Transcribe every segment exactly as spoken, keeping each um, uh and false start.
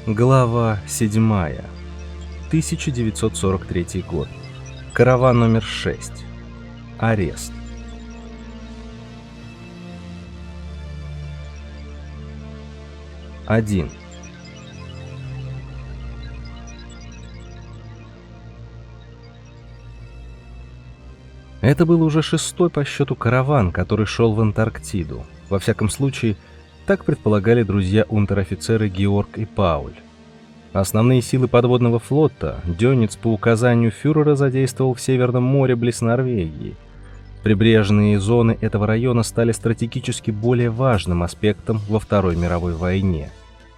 Глава седьмая. тысяча девятьсот сорок третий год. Караван номер шесть. Арест. один. Это был уже шестой по счету караван, который шел в Антарктиду. Во всяком случае, так предполагали друзья унтер-офицеры Георг и Пауль. Основные силы подводного флота Дёниц по указанию фюрера задействовал в Северном море близ Норвегии. Прибрежные зоны этого района стали стратегически более важным аспектом во Второй мировой войне.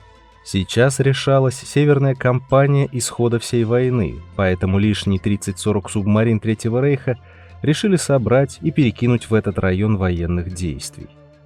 Сейчас решалась северная кампания исхода всей войны, поэтому лишние тридцать-сорок субмарин Третьего рейха решили собрать и перекинуть в этот район военных действий.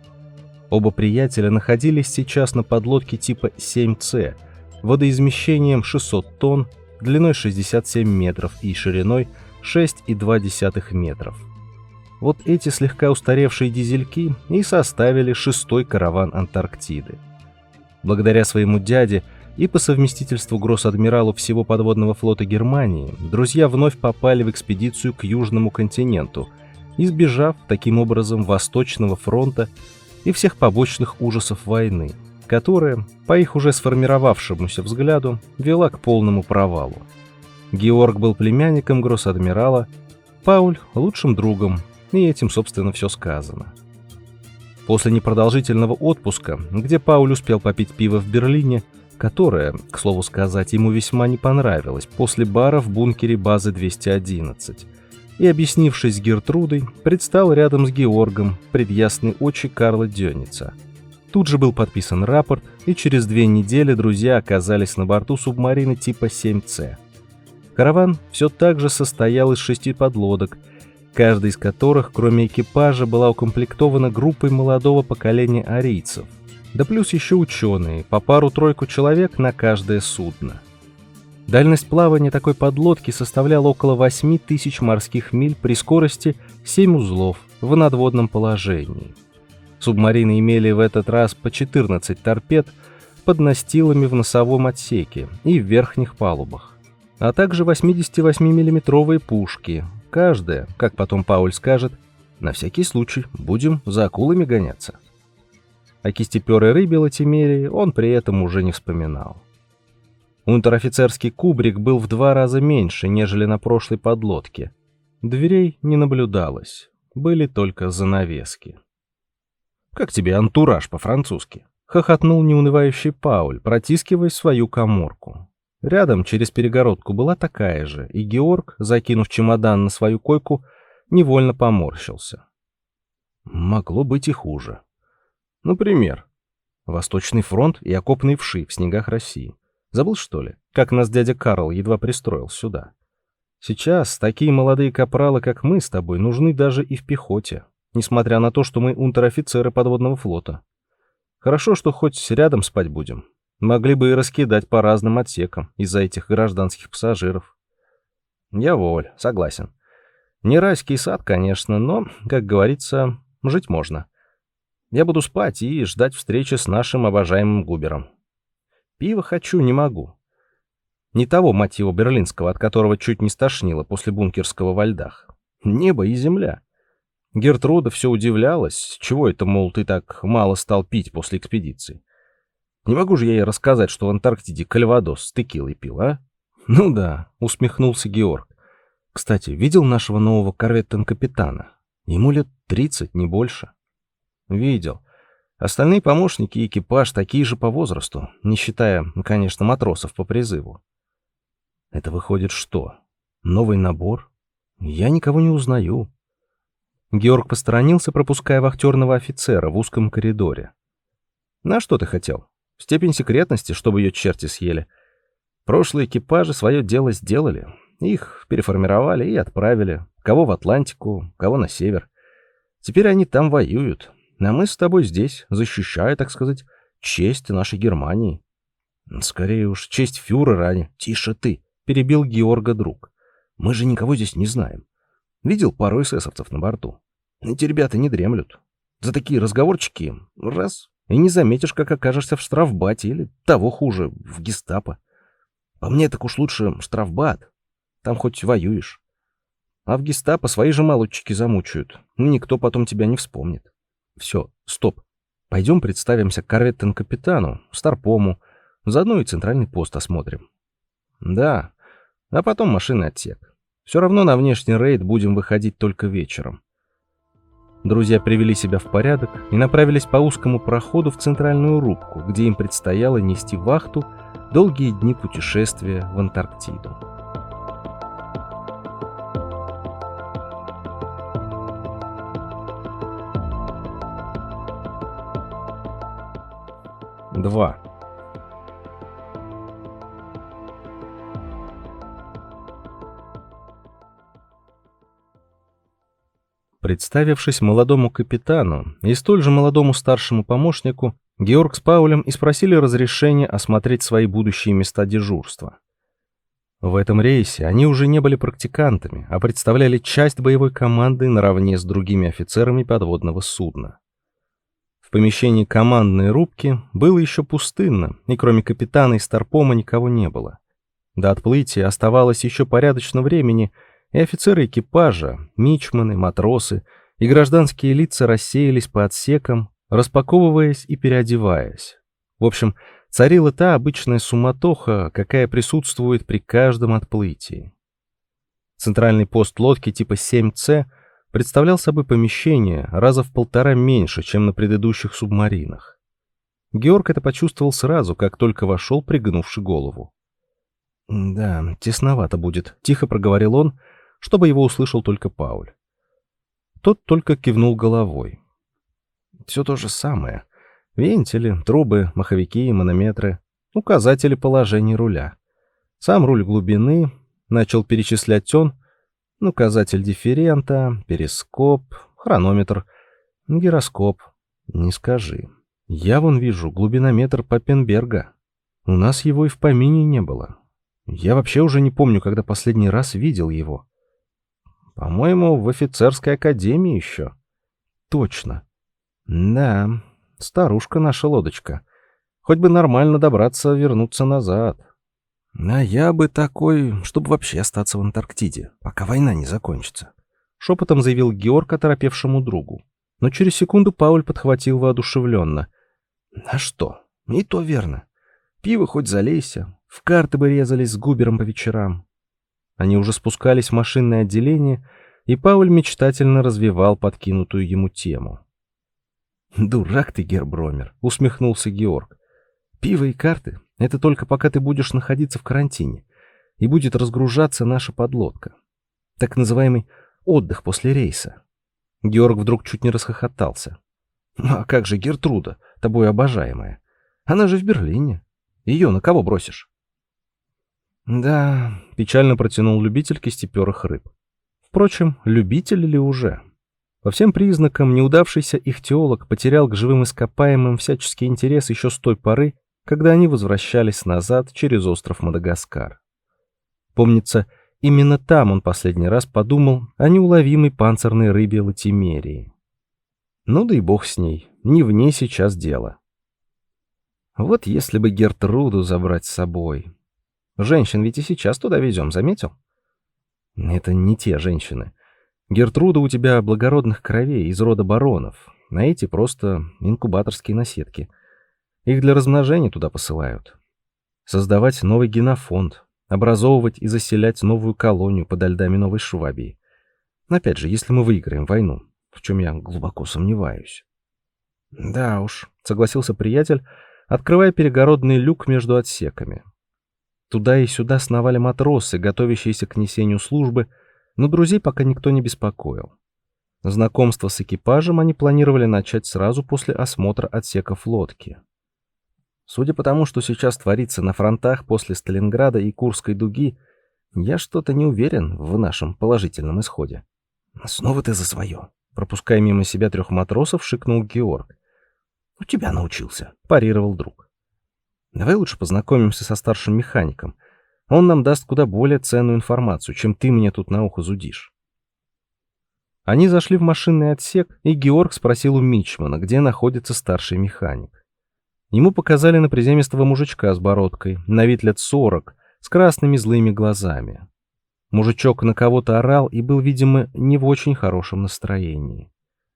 Оба приятеля находились сейчас на подлодке типа семь С, водоизмещением шестьсот тонн, длиной шестьдесят семь метров и шириной шесть и две десятых метров. Вот эти слегка устаревшие дизельки и составили шестой караван Антарктиды. Благодаря своему дяде и по совместительству гросс-адмиралу всего подводного флота Германии, друзья вновь попали в экспедицию к Южному континенту, избежав таким образом Восточного фронта и всех побочных ужасов войны, которая, по их уже сформировавшемуся взгляду, вела к полному провалу. Георг был племянником гросс-адмирала, Пауль — лучшим другом, и этим, собственно, все сказано. После непродолжительного отпуска, где Пауль успел попить пиво в Берлине, которое, к слову сказать, ему весьма не понравилось, после бара в бункере базы двести одиннадцать, и, объяснившись с Гертрудой, предстал рядом с Георгом пред ясные очи Карла Дёница. Тут же был подписан рапорт, и через две недели друзья оказались на борту субмарины типа семь С. Караван все так же состоял из шести подлодок, каждая из которых, кроме экипажа, была укомплектована группой молодого поколения арийцев, да плюс еще ученые, по пару-тройку человек на каждое судно. Дальность плавания такой подлодки составляла около восемь тысяч морских миль при скорости семь узлов в надводном положении. Субмарины имели в этот раз по четырнадцать торпед под настилами в носовом отсеке и в верхних палубах, а также восьмидесятивосьмимиллиметровые пушки, каждая, как потом Пауль скажет, на всякий случай будем за акулами гоняться. О кистеперой рыбе Латимерии он при этом уже не вспоминал. Унтер-офицерский кубрик был в два раза меньше, нежели на прошлой подлодке. Дверей не наблюдалось, были только занавески. «Как тебе антураж по-французски?» — хохотнул неунывающий Пауль, протискиваясь в свою каморку. Рядом через перегородку была такая же, и Георг, закинув чемодан на свою койку, невольно поморщился. Могло быть и хуже. Например, Восточный фронт и окопные вши в снегах России. Забыл, что ли, как нас дядя Карл едва пристроил сюда? Сейчас такие молодые капралы, как мы с тобой, нужны даже и в пехоте, несмотря на то, что мы унтер-офицеры подводного флота. Хорошо, что хоть рядом спать будем. Могли бы и раскидать по разным отсекам из-за этих гражданских пассажиров. Я воль, согласен. Не райский сад, конечно, но, как говорится, жить можно. Я буду спать и ждать встречи с нашим обожаемым Губером. Пива хочу, не могу. Не того, мать его, берлинского, от которого чуть не стошнило после бункерского во льдах. Небо и земля. Гертруда все удивлялась, чего это, мол, ты так мало стал пить после экспедиции. Не могу же я ей рассказать, что в Антарктиде кальвадос с текилой пил, а? Ну да, усмехнулся Георг. Кстати, видел нашего нового корветтен-капитана? Ему лет тридцать, не больше. Видел. Остальные помощники и экипаж такие же по возрасту, не считая, конечно, матросов по призыву. Это выходит что? Новый набор? Я никого не узнаю. Георг посторонился, пропуская вахтерного офицера в узком коридоре. На что ты хотел? Степень секретности, чтобы ее черти съели. Прошлые экипажи свое дело сделали. Их переформировали и отправили. Кого в Атлантику, кого на север. Теперь они там воюют. А мы с тобой здесь, защищая, так сказать, честь нашей Германии. Скорее уж, честь фюрера, а не... Тише ты, перебил Георга друг. Мы же никого здесь не знаем. Видел пару эсэсовцев на борту. Эти ребята не дремлют. За такие разговорчики раз И не заметишь, как окажешься в штрафбате или, того хуже, в гестапо. По мне, так уж лучше штрафбат. Там хоть воюешь. А в гестапо свои же молодчики замучают. Ну, никто потом тебя не вспомнит. Все, стоп. Пойдем представимся корветтен-капитану, старпому. Заодно и центральный пост осмотрим. Да, а потом машинный отсек. Все равно на внешний рейд будем выходить только вечером. Друзья привели себя в порядок и направились по узкому проходу в центральную рубку, где им предстояло нести вахту долгие дни путешествия в Антарктиду. два. Представившись молодому капитану и столь же молодому старшему помощнику, Георг с Паулем и спросили разрешения осмотреть свои будущие места дежурства. В этом рейсе они уже не были практикантами, а представляли часть боевой команды наравне с другими офицерами подводного судна. В помещении командной рубки было еще пустынно, и кроме капитана и старпома никого не было. До отплытия оставалось еще порядочно времени, и офицеры экипажа, мичманы, матросы и гражданские лица рассеялись по отсекам, распаковываясь и переодеваясь. В общем, царила та обычная суматоха, какая присутствует при каждом отплытии. Центральный пост лодки типа семь С представлял собой помещение раза в полтора меньше, чем на предыдущих субмаринах. Георг это почувствовал сразу, как только вошел, пригнувши голову. «Да, тесновато будет», — тихо проговорил он, чтобы его услышал только Пауль. Тот только кивнул головой. Все то же самое. Вентили, трубы, маховики, манометры, указатели положения руля. Сам руль глубины, начал перечислять он, указатель дифферента, перископ, хронометр, гироскоп. Не скажи. Я вон вижу глубинометр Паппенберга. У нас его и в помине не было. Я вообще уже не помню, когда последний раз видел его. По-моему, в офицерской академии еще. Точно. Да, старушка наша лодочка. Хоть бы нормально добраться, вернуться назад. А я бы такой, чтобы вообще остаться в Антарктиде, пока война не закончится. Шепотом заявил Георг оторопевшему другу. Но через секунду Пауль подхватил воодушевленно. А что? И то верно. Пиво хоть залейся. В карты бы резались с Губером по вечерам. Они уже спускались в машинное отделение, и Пауль мечтательно развивал подкинутую ему тему. «Дурак ты, Гербромер», — усмехнулся Георг. «Пиво и карты — это только пока ты будешь находиться в карантине, и будет разгружаться наша подлодка. Так называемый отдых после рейса». Георг вдруг чуть не расхохотался. «А как же Гертруда, тобой обожаемая? Она же в Берлине. Ее на кого бросишь?» «Да», — печально протянул любитель кистеперых рыб. Впрочем, любитель ли уже? По всем признакам, неудавшийся ихтиолог потерял к живым ископаемым всяческий интерес еще с той поры, когда они возвращались назад через остров Мадагаскар. Помнится, именно там он последний раз подумал о неуловимой панцирной рыбе латимерии. Ну да и бог с ней, не в ней сейчас дело. Вот если бы Гертруду забрать с собой. Женщин ведь и сейчас туда везем, заметил? Это не те женщины. Гертруда у тебя благородных кровей, из рода баронов, а эти просто инкубаторские наседки. Их для размножения туда посылают. Создавать новый генофонд, образовывать и заселять новую колонию подо льдами Новой Швабии. Опять же, если мы выиграем войну, в чем я глубоко сомневаюсь. Да уж, согласился приятель, открывая перегородный люк между отсеками. Туда и сюда сновали матросы, готовящиеся к несению службы, но друзей пока никто не беспокоил. Знакомство с экипажем они планировали начать сразу после осмотра отсеков лодки. Судя по тому, что сейчас творится на фронтах после Сталинграда и Курской дуги, я что-то не уверен в нашем положительном исходе. «Снова ты за свое», — пропуская мимо себя трех матросов, шикнул Георг. «У тебя научился», — парировал друг. «Давай лучше познакомимся со старшим механиком. Он нам даст куда более ценную информацию, чем ты мне тут на ухо зудишь». Они зашли в машинный отсек, и Георг спросил у мичмана, где находится старший механик. Ему показали на приземистого мужичка с бородкой, на вид лет сорок, с красными злыми глазами. Мужичок на кого-то орал и был, видимо, не в очень хорошем настроении.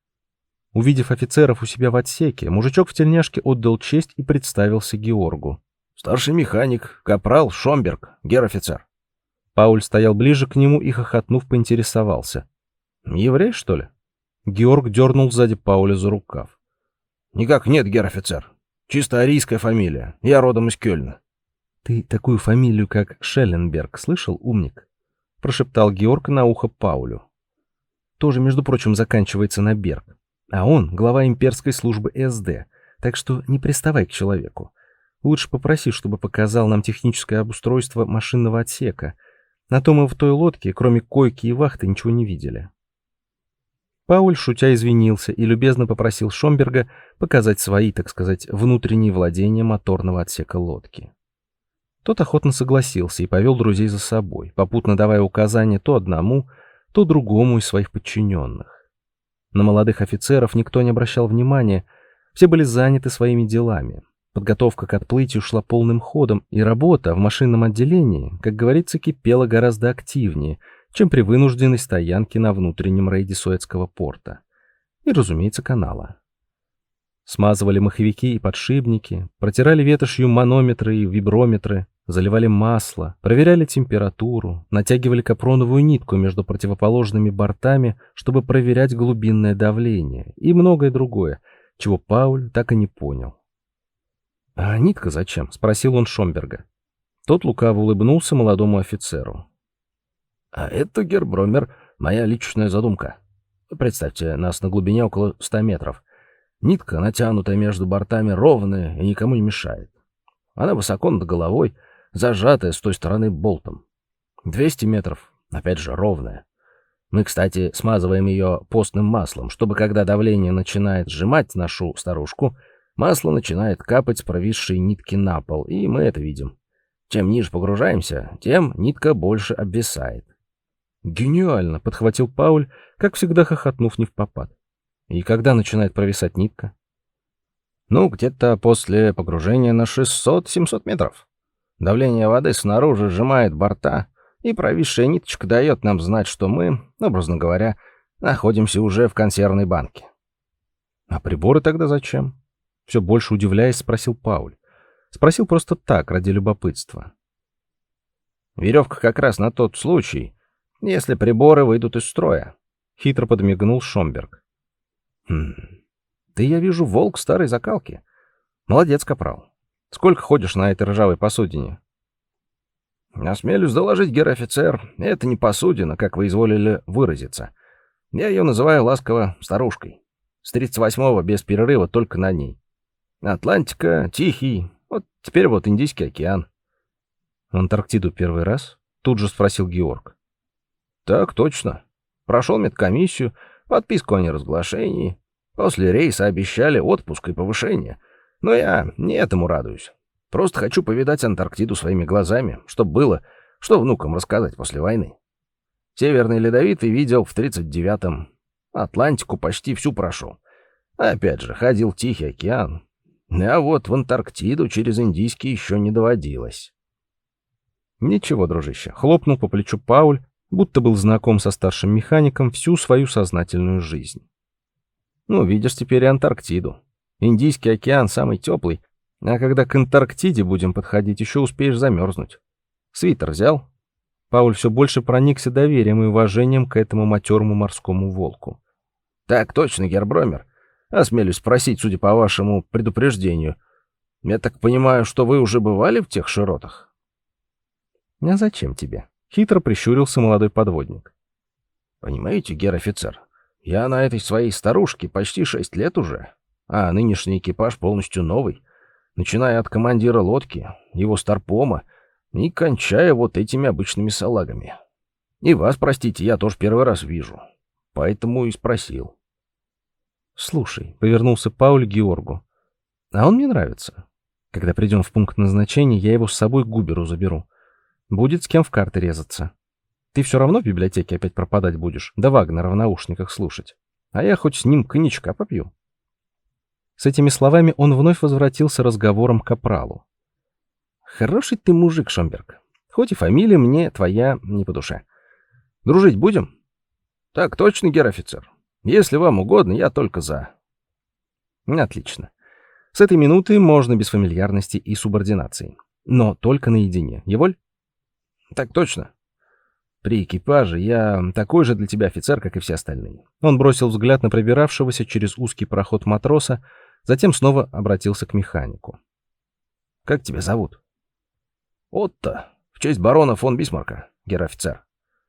Увидев офицеров у себя в отсеке, мужичок в тельняшке отдал честь и представился Георгу. «Старший механик, капрал Шомберг, гер-офицер». Пауль стоял ближе к нему и, хохотнув, поинтересовался. «Еврей, что ли?» Георг дернул сзади Пауля за рукав. «Никак нет, гер-офицер. Чисто арийская фамилия. Я родом из Кёльна». «Ты такую фамилию, как Шелленберг, слышал, умник?» — прошептал Георг на ухо Паулю. «Тоже, между прочим, заканчивается на Берг. А он глава имперской службы эс дэ, так что не приставай к человеку. Лучше попроси, чтобы показал нам техническое обустройство машинного отсека. На то мы в той лодке, кроме койки и вахты, ничего не видели». Пауль, шутя, извинился и любезно попросил Шомберга показать свои, так сказать, внутренние владения моторного отсека лодки. Тот охотно согласился и повел друзей за собой, попутно давая указания то одному, то другому из своих подчиненных. На молодых офицеров никто не обращал внимания, все были заняты своими делами. Подготовка к отплытию шла полным ходом, и работа в машинном отделении, как говорится, кипела гораздо активнее, чем при вынужденной стоянке на внутреннем рейде Суэцкого порта. И, разумеется, канала. Смазывали маховики и подшипники, протирали ветошью манометры и виброметры, заливали масло, проверяли температуру, натягивали капроновую нитку между противоположными бортами, чтобы проверять глубинное давление и многое другое, чего Пауль так и не понял. «А нитка зачем?» — спросил он Шомберга. Тот лукаво улыбнулся молодому офицеру. «А это, гербромер, моя личная задумка. Представьте, нас на глубине около ста метров. Нитка, натянутая между бортами, ровная и никому не мешает. Она высоко над головой, зажатая с той стороны болтом. двести метров, опять же, ровная. Мы, кстати, смазываем ее постным маслом, чтобы, когда давление начинает сжимать нашу старушку, масло начинает капать с провисшей нитки на пол, и мы это видим. Чем ниже погружаемся, тем нитка больше обвисает». «Гениально!» — подхватил Пауль, как всегда хохотнув невпопад. «И когда начинает провисать нитка?» «Ну, где-то после погружения на шестьсот-семьсот метров. Давление воды снаружи сжимает борта, и провисшая ниточка дает нам знать, что мы, образно говоря, находимся уже в консервной банке». «А приборы тогда зачем?» — все больше удивляясь, спросил Пауль. Спросил просто так, ради любопытства. «Веревка как раз на тот случай, если приборы выйдут из строя», — хитро подмигнул Шомберг. «Хм, ты, я вижу, волк старой закалки. Молодец, капрал. Сколько ходишь на этой ржавой посудине?» «Осмелюсь доложить, гер-офицер, это не посудина, как вы изволили выразиться. Я ее называю ласково старушкой. С тридцать восьмого без перерыва только на ней. Атлантика, Тихий, вот теперь вот Индийский океан». «В Антарктиду первый раз?» — тут же спросил Георг. «Так точно. Прошел медкомиссию, подписку о неразглашении. После рейса обещали отпуск и повышение. Но я не этому радуюсь. Просто хочу повидать Антарктиду своими глазами, чтобы было, что внукам рассказать после войны. Северный Ледовитый видел в тридцать девятом. Атлантику почти всю прошел. Опять же, ходил в Тихий океан. А вот в Антарктиду через Индийский еще не доводилось». «Ничего, дружище», — хлопнул по плечу Пауль, будто был знаком со старшим механиком всю свою сознательную жизнь. «Ну, видишь теперь и Антарктиду. Индийский океан самый теплый, а когда к Антарктиде будем подходить, еще успеешь замерзнуть. Свитер взял?» Пауль все больше проникся доверием и уважением к этому матерому морскому волку. «Так точно, гербромер. Осмелюсь спросить, судя по вашему предупреждению. Я так понимаю, что вы уже бывали в тех широтах?» «А зачем тебе?» — хитро прищурился молодой подводник. «Понимаете, гер-офицер, я на этой своей старушке почти шесть лет уже, а нынешний экипаж полностью новый, начиная от командира лодки, его старпома, и кончая вот этими обычными салагами. И вас, простите, я тоже первый раз вижу, поэтому и спросил». «Слушай», — повернулся Пауль к Георгу, — «а он мне нравится. Когда придем в пункт назначения, я его с собой к Губеру заберу. Будет с кем в карты резаться. Ты все равно в библиотеке опять пропадать будешь, да Вагнера в наушниках слушать. А я хоть с ним коньячка попью». С этими словами он вновь возвратился разговором к капралу. «Хороший ты мужик, Шомберг. Хоть и фамилия мне твоя не по душе. Дружить будем?» «Так точно, гер-офицер. Если вам угодно, я только за». «Отлично. С этой минуты можно без фамильярности и субординации. Но только наедине. Еволь?» «Так точно. При экипаже я такой же для тебя офицер, как и все остальные». Он бросил взгляд на пробиравшегося через узкий проход матроса, затем снова обратился к механику. «Как тебя зовут?» «Отто, в честь барона фон Бисмарка, гер-офицер».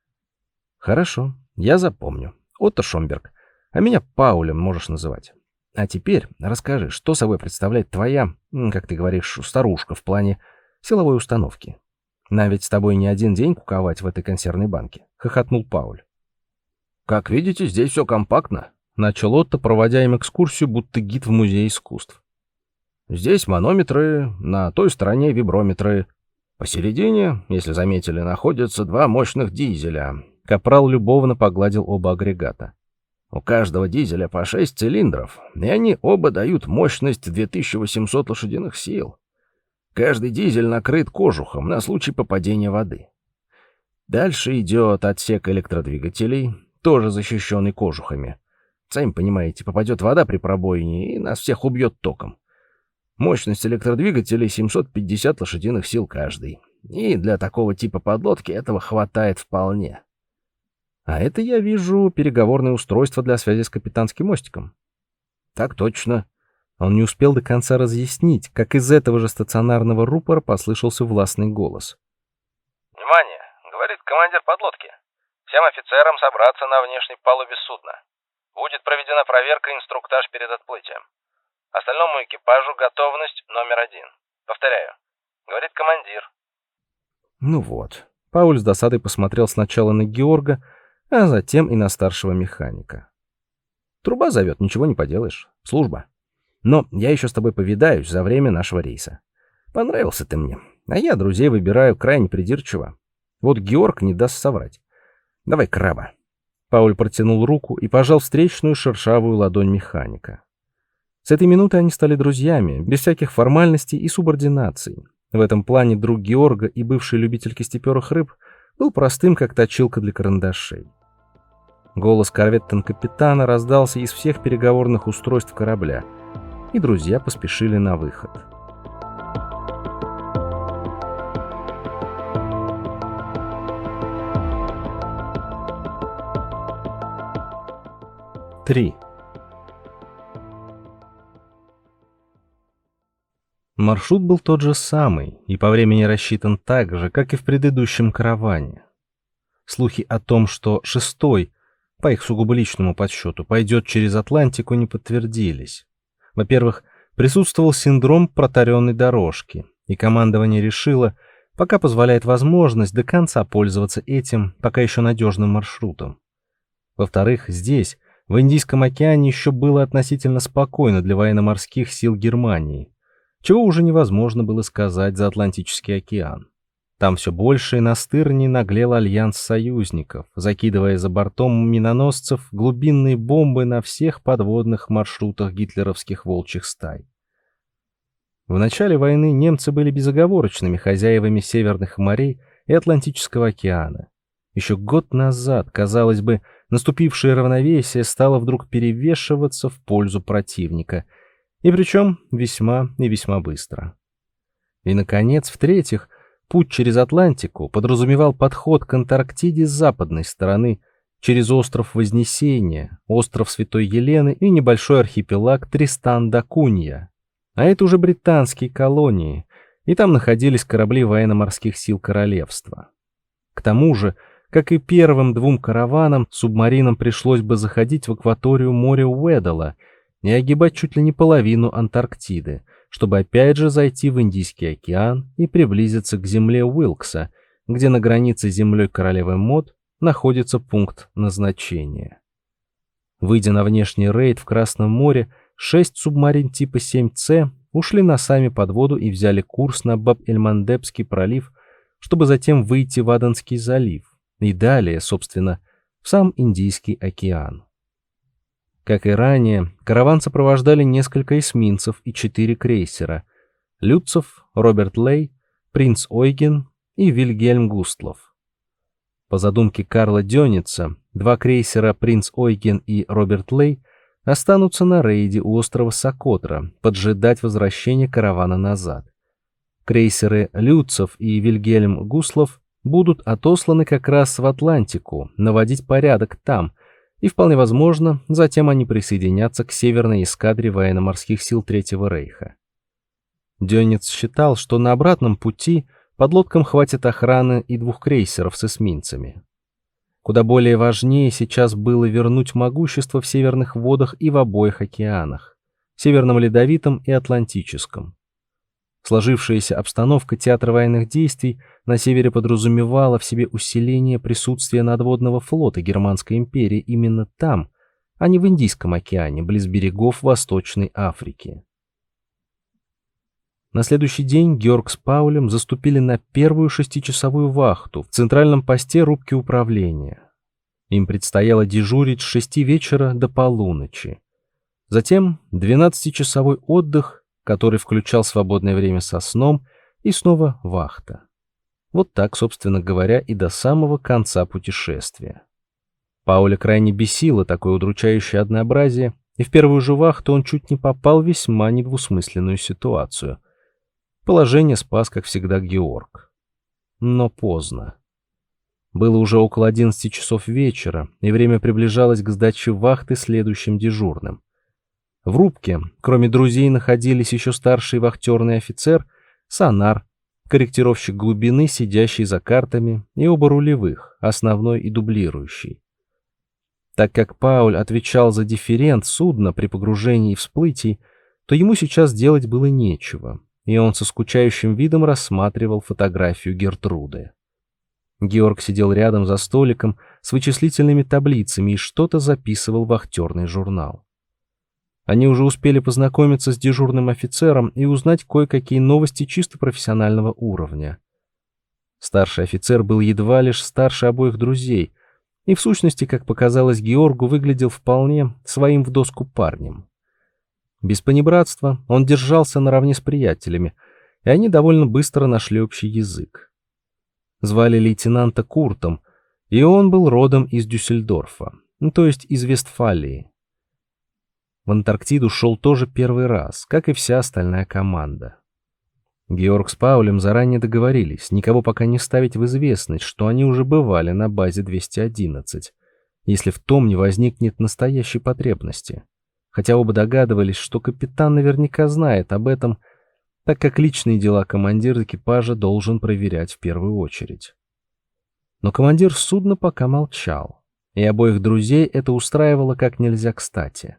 «Хорошо, я запомню. Отто Шомберг. А меня Паулем можешь называть. А теперь расскажи, что собой представляет твоя, как ты говоришь, старушка в плане силовой установки. Нам ведь с тобой не один день куковать в этой консервной банке», — хохотнул Пауль. «Как видите, здесь все компактно», — начал Отто, проводя им экскурсию, будто гид в музее искусств. «Здесь манометры, на той стороне виброметры. Посередине, если заметили, находятся два мощных дизеля». Капрал любовно погладил оба агрегата. «У каждого дизеля по шесть цилиндров, и они оба дают мощность две тысячи восемьсот лошадиных сил. Каждый дизель накрыт кожухом на случай попадения воды. Дальше идет отсек электродвигателей, тоже защищенный кожухами. Сами понимаете, попадет вода при пробоине и нас всех убьет током. Мощность электродвигателей семьсот пятьдесят лошадиных сил каждый. И для такого типа подлодки этого хватает вполне». «А это, я вижу, переговорное устройство для связи с капитанским мостиком». «Так точно». Он не успел до конца разъяснить, как из этого же стационарного рупора послышался властный голос. «Внимание!» — говорит командир подлодки. «Всем офицерам собраться на внешней палубе судна. Будет проведена проверка и инструктаж перед отплытием. Остальному экипажу готовность номер один. Повторяю. Говорит командир». Ну вот. Пауль с досадой посмотрел сначала на Георга, а затем и на старшего механика. «Труба зовет, ничего не поделаешь. Служба. Но я еще с тобой повидаюсь за время нашего рейса. Понравился ты мне, а я друзей выбираю крайне придирчиво. Вот Георг не даст соврать. Давай краба». Пауль протянул руку и пожал встречную шершавую ладонь механика. С этой минуты они стали друзьями, без всяких формальностей и субординаций. В этом плане друг Георга и бывший любитель кистеперых рыб был простым, как точилка для карандашей. Голос корветтон-капитана раздался из всех переговорных устройств корабля, и друзья поспешили на выход. Три. Маршрут был тот же самый и по времени рассчитан так же, как и в предыдущем караване. Слухи о том, что шестой, по их сугубо личному подсчету, пойдет через Атлантику, не подтвердились. Во-первых, присутствовал синдром протаренной дорожки, и командование решило, пока позволяет возможность, до конца пользоваться этим, пока еще надежным маршрутом. Во-вторых, здесь, в Индийском океане, еще было относительно спокойно для военно-морских сил Германии, чего уже невозможно было сказать за Атлантический океан. Там все больше и настырнее наглел альянс союзников, закидывая за бортом миноносцев глубинные бомбы на всех подводных маршрутах гитлеровских волчьих стай. В начале войны немцы были безоговорочными хозяевами Северных морей и Атлантического океана. Еще год назад, казалось бы, наступившее равновесие стало вдруг перевешиваться в пользу противника, и причем весьма и весьма быстро. И, наконец, в-третьих, путь через Атлантику подразумевал подход к Антарктиде с западной стороны, через остров Вознесения, остров Святой Елены и небольшой архипелаг Тристан-да-Кунья. А это уже британские колонии, и там находились корабли военно-морских сил королевства. К тому же, как и первым двум караванам, субмаринам пришлось бы заходить в акваторию моря Уэддала и огибать чуть ли не половину Антарктиды, чтобы опять же зайти в Индийский океан и приблизиться к земле Уилкса, где на границе с землей королевы Мод находится пункт назначения. Выйдя на внешний рейд в Красном море, шесть субмарин типа семь С ушли носами под воду и взяли курс на Баб-эль-Мандебский пролив, чтобы затем выйти в Аденский залив и далее, собственно, в сам Индийский океан. Как и ранее, караван сопровождали несколько эсминцев и четыре крейсера: Люцов, Роберт Лей, принц Ойген и Вильгельм Густлов. По задумке Карла Дёница, два крейсера «Принц Ойген» и «Роберт Лей» останутся на рейде у острова Сокотра, поджидать возвращения каравана назад. Крейсеры «Люцов» и «Вильгельм Густлов» будут отосланы как раз в Атлантику, наводить порядок там, и, вполне возможно, затем они присоединятся к северной эскадре военно-морских сил Третьего Рейха. Дёниц считал, что на обратном пути подлодкам хватит охраны и двух крейсеров с эсминцами. Куда более важнее сейчас было вернуть могущество в северных водах и в обоих океанах — Северном Ледовитом и Атлантическом. Сложившаяся обстановка театра военных действий на севере подразумевала в себе усиление присутствия надводного флота Германской империи именно там, а не в Индийском океане, близ берегов Восточной Африки. На следующий день Георг с Паулем заступили на первую шестичасовую вахту в центральном посте рубки управления. Им предстояло дежурить с шести вечера до полуночи. Затем двенадцатичасовой отдых, который включал свободное время со сном, и снова вахта. Вот так, собственно говоря, и до самого конца путешествия. Пауля крайне бесило такое удручающее однообразие, и в первую же вахту он чуть не попал в весьма недвусмысленную ситуацию. Положение спас, как всегда, Георг. Но поздно. Было уже около одиннадцати часов вечера, и время приближалось к сдаче вахты следующим дежурным. В рубке, кроме друзей, находились еще старший вахтерный офицер, сонар, корректировщик глубины, сидящий за картами, и оба рулевых, основной и дублирующий. Так как Пауль отвечал за дифферент судна при погружении и всплытии, то ему сейчас делать было нечего, и он со скучающим видом рассматривал фотографию Гертруды. Георг сидел рядом за столиком с вычислительными таблицами и что-то записывал в вахтерный журнал. Они уже успели познакомиться с дежурным офицером и узнать кое-какие новости чисто профессионального уровня. Старший офицер был едва лишь старше обоих друзей, и в сущности, как показалось Георгу, выглядел вполне своим в доску парнем. Без понебратства он держался наравне с приятелями, и они довольно быстро нашли общий язык. Звали лейтенанта Куртом, и он был родом из Дюссельдорфа, ну, то есть из Вестфалии. В Антарктиду шел тоже первый раз, как и вся остальная команда. Георг с Паулем заранее договорились никого пока не ставить в известность, что они уже бывали на базе двести одиннадцать, если в том не возникнет настоящей потребности. Хотя оба догадывались, что капитан наверняка знает об этом, так как личные дела командир экипажа должен проверять в первую очередь. Но командир судна пока молчал, и обоих друзей это устраивало как нельзя кстати.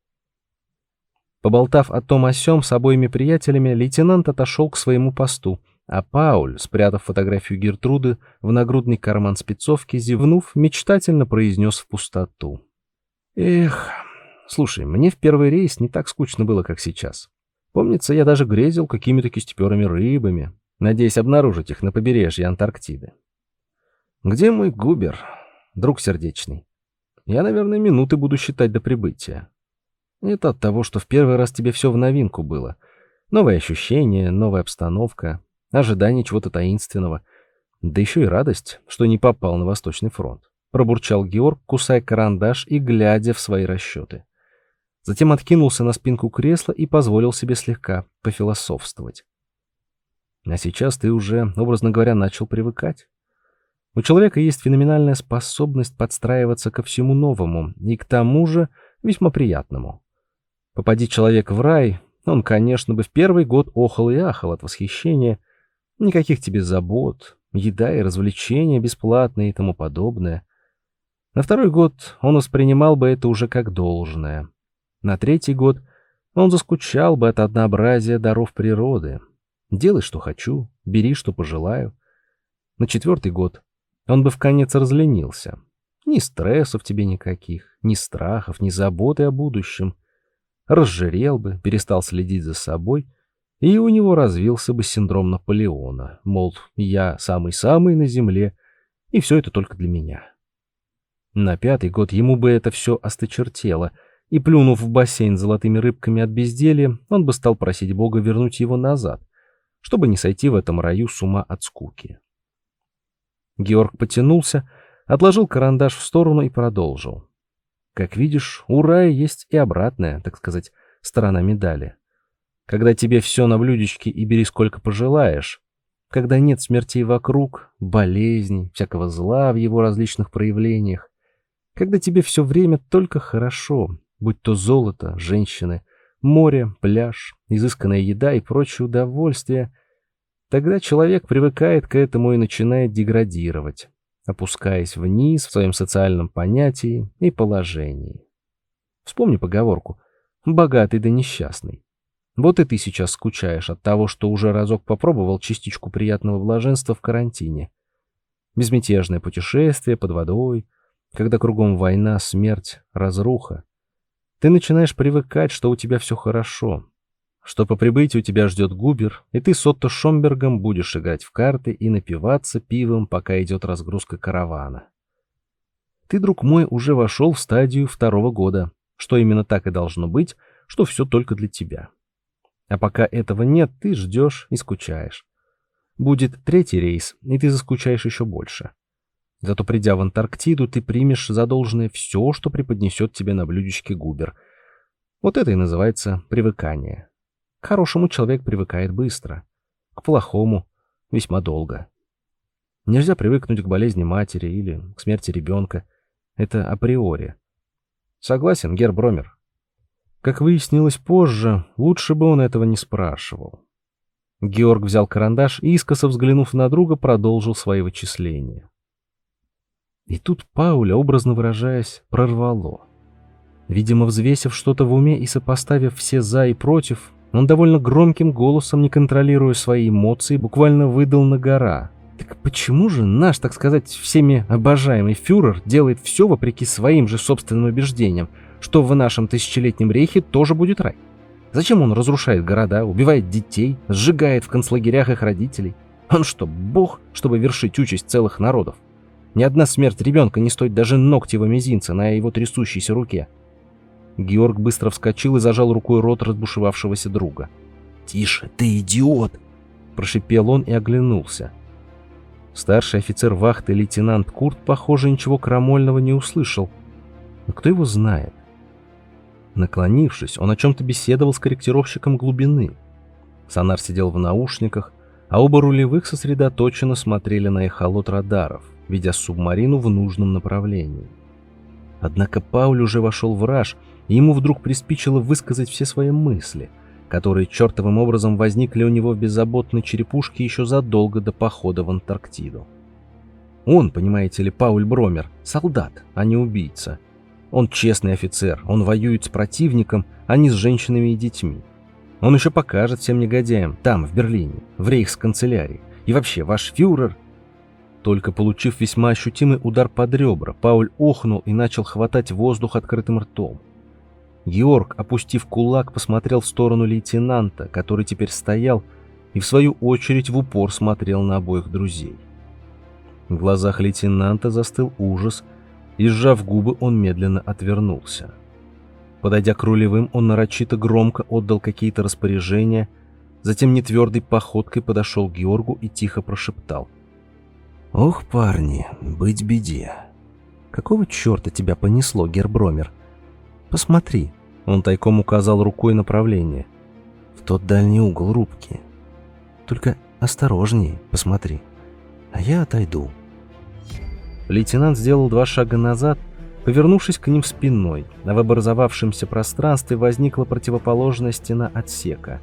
Поболтав о том о сём с обоими приятелями, лейтенант отошел к своему посту, а Пауль, спрятав фотографию Гертруды в нагрудный карман спецовки, зевнув, мечтательно произнес в пустоту: «Эх, слушай, мне в первый рейс не так скучно было, как сейчас. Помнится, я даже грезил какими-то кистеперыми рыбами, надеясь обнаружить их на побережье Антарктиды. Где мой Губер, друг сердечный? Я, наверное, минуты буду считать до прибытия. Это от того, что в первый раз тебе все в новинку было. Новые ощущения, новая обстановка, ожидание чего-то таинственного. Да еще и радость, что не попал на Восточный фронт», — пробурчал Георг, кусая карандаш и глядя в свои расчеты. Затем откинулся на спинку кресла и позволил себе слегка пофилософствовать. «А сейчас ты уже, образно говоря, начал привыкать. У человека есть феноменальная способность подстраиваться ко всему новому и к тому же весьма приятному. Попади человек в рай, он, конечно, бы в первый год охал и ахал от восхищения. Никаких тебе забот, еда и развлечения бесплатные и тому подобное. На второй год он воспринимал бы это уже как должное. На третий год он заскучал бы от однообразия даров природы. Делай, что хочу, бери, что пожелаю. На четвертый год он бы вконец разленился. Ни стрессов тебе никаких, ни страхов, ни заботы о будущем. Разжирел бы, перестал следить за собой, и у него развился бы синдром Наполеона, мол, я самый-самый на земле, и все это только для меня. На пятый год ему бы это все осточертело, И, плюнув в бассейн с золотыми рыбками от безделья, он бы стал просить Бога вернуть его назад, чтобы не сойти в этом раю с ума от скуки. Георг потянулся, отложил карандаш в сторону и продолжил. Как видишь, у рая есть и обратная, так сказать, сторона медали. Когда тебе все на блюдечке и бери сколько пожелаешь, когда нет смертей вокруг, болезней, всякого зла в его различных проявлениях, когда тебе все время только хорошо, будь то золото, женщины, море, пляж, изысканная еда и прочие удовольствия, тогда человек привыкает к этому и начинает деградировать, опускаясь вниз в своем социальном понятии и положении. Вспомни поговорку «богатый да несчастный». Вот и ты сейчас скучаешь от того, что уже разок попробовал частичку приятного блаженства в карантине. Безмятежное путешествие под водой, когда кругом война, смерть, разруха. Ты начинаешь привыкать, что у тебя все хорошо, что по прибытию тебя ждет Губер, и ты с Отто Шомбергом будешь играть в карты и напиваться пивом, пока идет разгрузка каравана. Ты, друг мой, уже вошел в стадию второго года, что именно так и должно быть, что все только для тебя. А пока этого нет, ты ждешь и скучаешь. Будет третий рейс, и ты заскучаешь еще больше. Зато придя в Антарктиду, ты примешь за должное все, что преподнесет тебе на блюдечке Губер. Вот это и называется привыкание. К хорошему человек привыкает быстро, к плохому весьма долго. Нельзя привыкнуть к болезни матери или к смерти ребенка. Это априори. Согласен, герр Бромер? Как выяснилось позже, лучше бы он этого не спрашивал. Георг взял карандаш и, искоса взглянув на друга, продолжил свои вычисления. И тут Пауля, образно выражаясь, прорвало. Видимо, взвесив что-то в уме и сопоставив все «за» и «против», он довольно громким голосом, не контролируя свои эмоции, буквально выдал на гора. Так почему же наш, так сказать, всеми обожаемый фюрер делает все вопреки своим же собственным убеждениям, что в нашем тысячелетнем рейхе тоже будет рай? Зачем он разрушает города, убивает детей, сжигает в концлагерях их родителей? Он что, бог, чтобы вершить участь целых народов? Ни одна смерть ребенка не стоит даже ногтевого мизинца на его трясущейся руке. Георг быстро вскочил и зажал рукой рот разбушевавшегося друга. «Тише, ты идиот!» – прошипел он и оглянулся. Старший офицер вахты лейтенант Курт, похоже, ничего крамольного не услышал. Но кто его знает? Наклонившись, он о чем-то беседовал с корректировщиком глубины. Сонар сидел в наушниках, а оба рулевых сосредоточенно смотрели на эхолот радаров, ведя субмарину в нужном направлении. Однако Пауль уже вошел в раж, и ему вдруг приспичило высказать все свои мысли, которые чертовым образом возникли у него в беззаботной черепушке еще задолго до похода в Антарктиду. Он, понимаете ли, Пауль Бромер, солдат, а не убийца. Он честный офицер, он воюет с противником, а не с женщинами и детьми. Он еще покажет всем негодяям, там, в Берлине, в рейхсканцелярии. И вообще, ваш фюрер... Только получив весьма ощутимый удар под ребра, Пауль охнул и начал хватать воздух открытым ртом. Георг, опустив кулак, посмотрел в сторону лейтенанта, который теперь стоял, и в свою очередь в упор смотрел на обоих друзей. В глазах лейтенанта застыл ужас, и, сжав губы, он медленно отвернулся. Подойдя к рулевым, он нарочито громко отдал какие-то распоряжения, затем нетвердой походкой подошел к Георгу и тихо прошептал: «Ох, парни, быть беде. Какого черта тебя понесло, герр Бромер? Посмотри», — он тайком указал рукой направление, — «в тот дальний угол рубки. Только осторожнее, посмотри, а я отойду». Лейтенант сделал два шага назад, повернувшись к ним спиной, а в образовавшемся пространстве возникла противоположная стена отсека.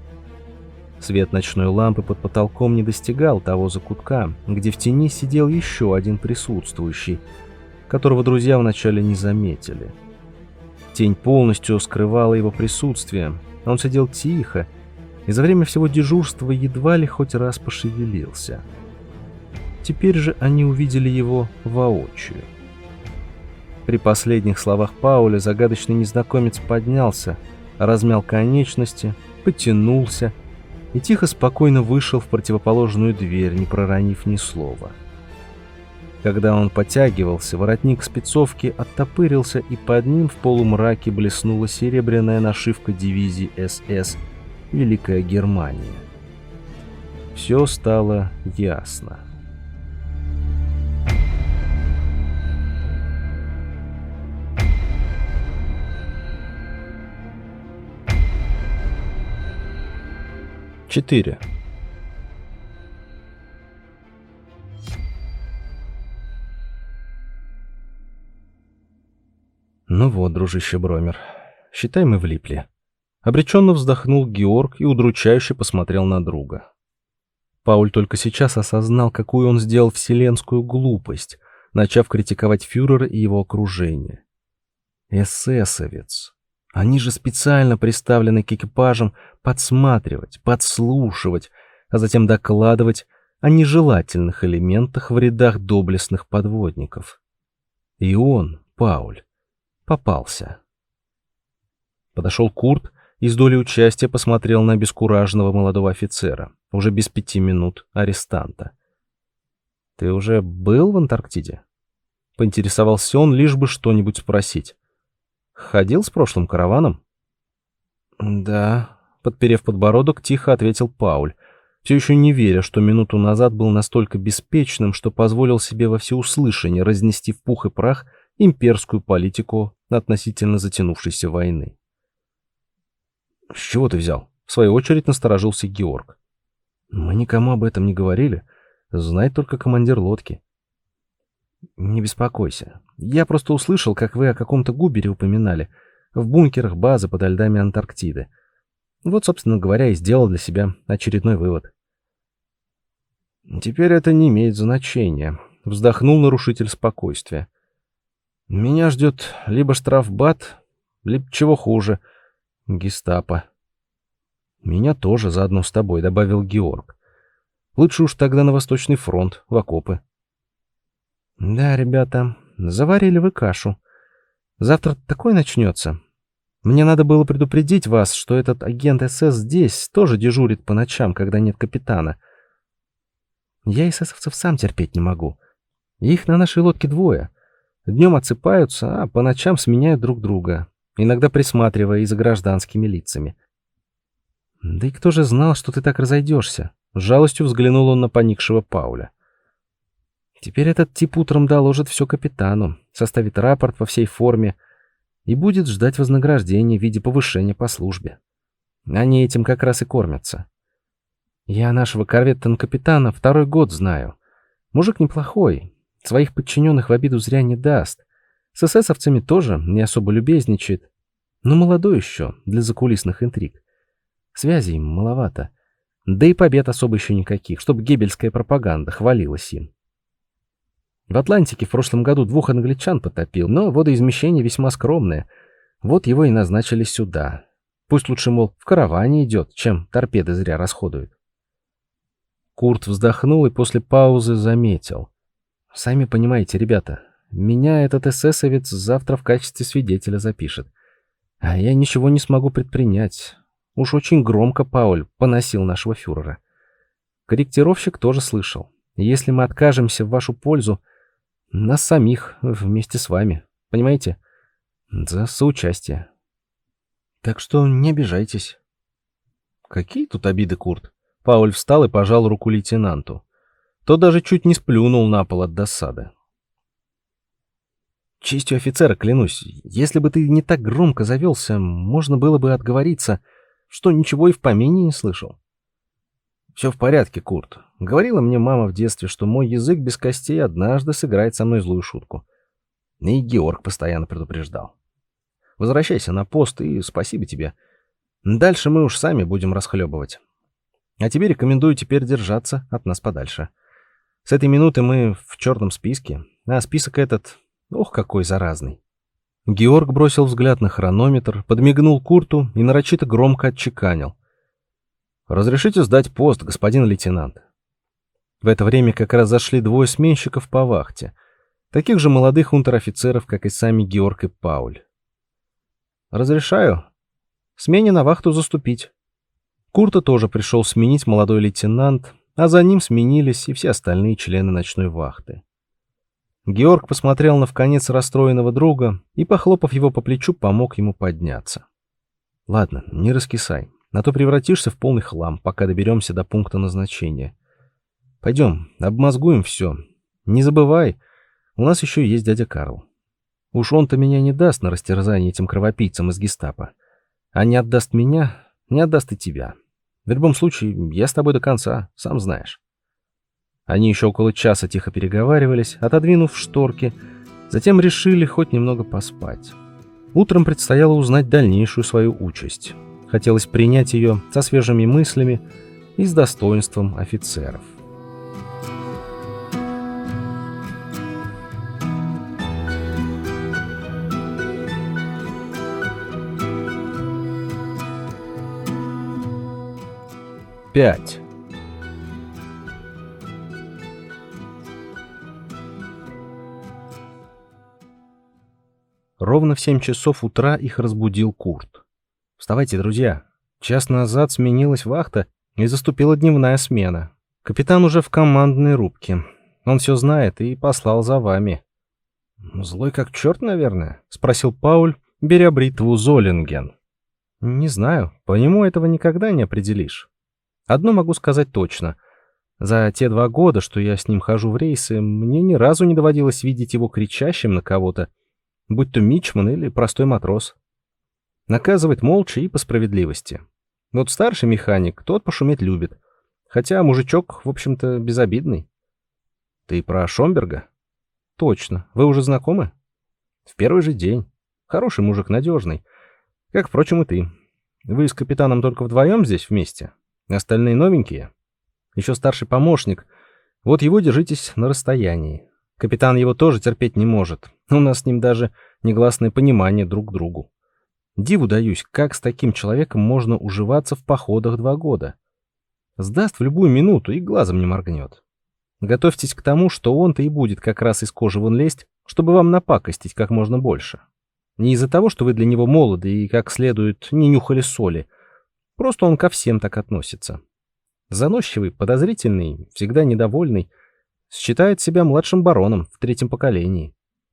Свет ночной лампы под потолком не достигал того закутка, где в тени сидел еще один присутствующий, которого друзья вначале не заметили. Тень полностью скрывала его присутствие, он сидел тихо и за время всего дежурства едва ли хоть раз пошевелился. Теперь же они увидели его воочию. При последних словах Пауля загадочный незнакомец поднялся, размял конечности, потянулся и тихо, спокойно вышел в противоположную дверь, не проронив ни слова. Когда он подтягивался, воротник спецовки оттопырился, и под ним в полумраке блеснула серебряная нашивка дивизии СС «Великая Германия». Все стало ясно. четыре. Ну вот, дружище Бромер, считай, мы влипли. Обреченно вздохнул Георг и удручающе посмотрел на друга. Пауль только сейчас осознал, какую он сделал вселенскую глупость, начав критиковать фюрера и его окружение. Эсэсовец. Они же специально приставлены к экипажам подсматривать, подслушивать, а затем докладывать о нежелательных элементах в рядах доблестных подводников. И он, Пауль, попался. Подошел Курт и с долей участия посмотрел на обескураженного молодого офицера, уже без пяти минут арестанта. «Ты уже был в Антарктиде?» Поинтересовался он, лишь бы что-нибудь спросить. «Ходил с прошлым караваном?» «Да», — подперев подбородок, тихо ответил Пауль, все еще не веря, что минуту назад был настолько беспечным, что позволил себе во всеуслышание разнести в пух и прах имперскую политику относительно затянувшейся войны. «С чего ты взял?» — в свою очередь насторожился Георг. «Мы никому об этом не говорили. Знает только командир лодки». «Не беспокойся. Я просто услышал, как вы о каком-то губере упоминали, в бункерах базы подо льдами Антарктиды. Вот, собственно говоря, и сделал для себя очередной вывод». «Теперь это не имеет значения», — вздохнул нарушитель спокойствия. «Меня ждет либо штрафбат, либо, чего хуже, гестапо». «Меня тоже заодно с тобой», — добавил Георг. «Лучше уж тогда на Восточный фронт, в окопы». «Да, ребята, заварили вы кашу. Завтра такое начнется. Мне надо было предупредить вас, что этот агент СС здесь тоже дежурит по ночам, когда нет капитана. Я эсэсовцев сам терпеть не могу. Их на нашей лодке двое. Днем отсыпаются, а по ночам сменяют друг друга, иногда присматривая и за гражданскими лицами. Да и кто же знал, что ты так разойдешься?» С жалостью взглянул он на поникшего Пауля. «Теперь этот тип утром доложит все капитану, составит рапорт во всей форме и будет ждать вознаграждения в виде повышения по службе. Они этим как раз и кормятся. Я нашего корветтон-капитана второй год знаю. Мужик неплохой, своих подчиненных в обиду зря не даст. С эсэсовцами тоже не особо любезничает, но молодой еще для закулисных интриг. Связей маловато, да и побед особо еще никаких, чтобы геббельская пропаганда хвалилась им. В Атлантике в прошлом году двух англичан потопил, но водоизмещение весьма скромное. Вот его и назначили сюда. Пусть лучше, мол, в караване идет, чем торпеды зря расходует». Курт вздохнул и после паузы заметил. «Сами понимаете, ребята, меня этот эсэсовец завтра в качестве свидетеля запишет. А я ничего не смогу предпринять. Уж очень громко Пауль поносил нашего фюрера. Корректировщик тоже слышал. Если мы откажемся в вашу пользу, нас самих вместе с вами. Понимаете? За соучастие. Так что не обижайтесь». «Какие тут обиды, Курт?» Пауль встал и пожал руку лейтенанту. Тот даже чуть не сплюнул на пол от досады. «Честью офицера клянусь, если бы ты не так громко завелся, можно было бы отговориться, что ничего и в помине не слышал». «Все в порядке, Курт. Говорила мне мама в детстве, что мой язык без костей однажды сыграет со мной злую шутку. И Георг постоянно предупреждал. Возвращайся на пост, и спасибо тебе. Дальше мы уж сами будем расхлебывать. А тебе рекомендую теперь держаться от нас подальше. С этой минуты мы в черном списке, а список этот, ох, какой заразный». Георг бросил взгляд на хронометр, подмигнул Курту и нарочито громко отчеканил: «Разрешите сдать пост, господин лейтенант». В это время как раз зашли двое сменщиков по вахте, таких же молодых унтер-офицеров, как и сами Георг и Пауль. «Разрешаю смене на вахту заступить». Курта тоже пришел сменить молодой лейтенант, а за ним сменились и все остальные члены ночной вахты. Георг посмотрел на вконец расстроенного друга и, похлопав его по плечу, помог ему подняться. «Ладно, не раскисай, а то превратишься в полный хлам, пока доберемся до пункта назначения. Пойдем, обмозгуем все. Не забывай, у нас еще есть дядя Карл. Уж он-то меня не даст на растерзание этим кровопийцам из гестапо. А не отдаст меня, не отдаст и тебя. В любом случае, я с тобой до конца, сам знаешь». Они еще около часа тихо переговаривались, отодвинув шторки, затем решили хоть немного поспать. Утром предстояло узнать дальнейшую свою участь. Хотелось принять ее со свежими мыслями и с достоинством офицеров. пять. Ровно в семь часов утра их разбудил Курт. «Вставайте, друзья. Час назад сменилась вахта, и заступила дневная смена. Капитан уже в командной рубке. Он все знает и послал за вами». «Злой как черт, наверное?» — спросил Пауль, беря бритву Золинген. «Не знаю. По нему этого никогда не определишь. Одно могу сказать точно. За те два года, что я с ним хожу в рейсы, мне ни разу не доводилось видеть его кричащим на кого-то, будь то мичман или простой матрос. Наказывает молча и по справедливости. Вот старший механик, тот пошуметь любит. Хотя мужичок, в общем-то, безобидный». «Ты про Шомберга?» «Точно. Вы уже знакомы?» «В первый же день. Хороший мужик, надежный. Как, впрочем, и ты. Вы с капитаном только вдвоем здесь вместе? Остальные новенькие? Еще старший помощник. Вот его держитесь на расстоянии. Капитан его тоже терпеть не может. У нас с ним даже негласное понимание друг к другу. Диву даюсь, как с таким человеком можно уживаться в походах два года. Сдаст в любую минуту и глазом не моргнет. Готовьтесь к тому, что он-то и будет как раз из кожи вон лезть, чтобы вам напакостить как можно больше. Не из-за того, что вы для него молоды и как следует не нюхали соли. Просто он ко всем так относится. Заносчивый, подозрительный, всегда недовольный, считает себя младшим бароном в третьем поколении.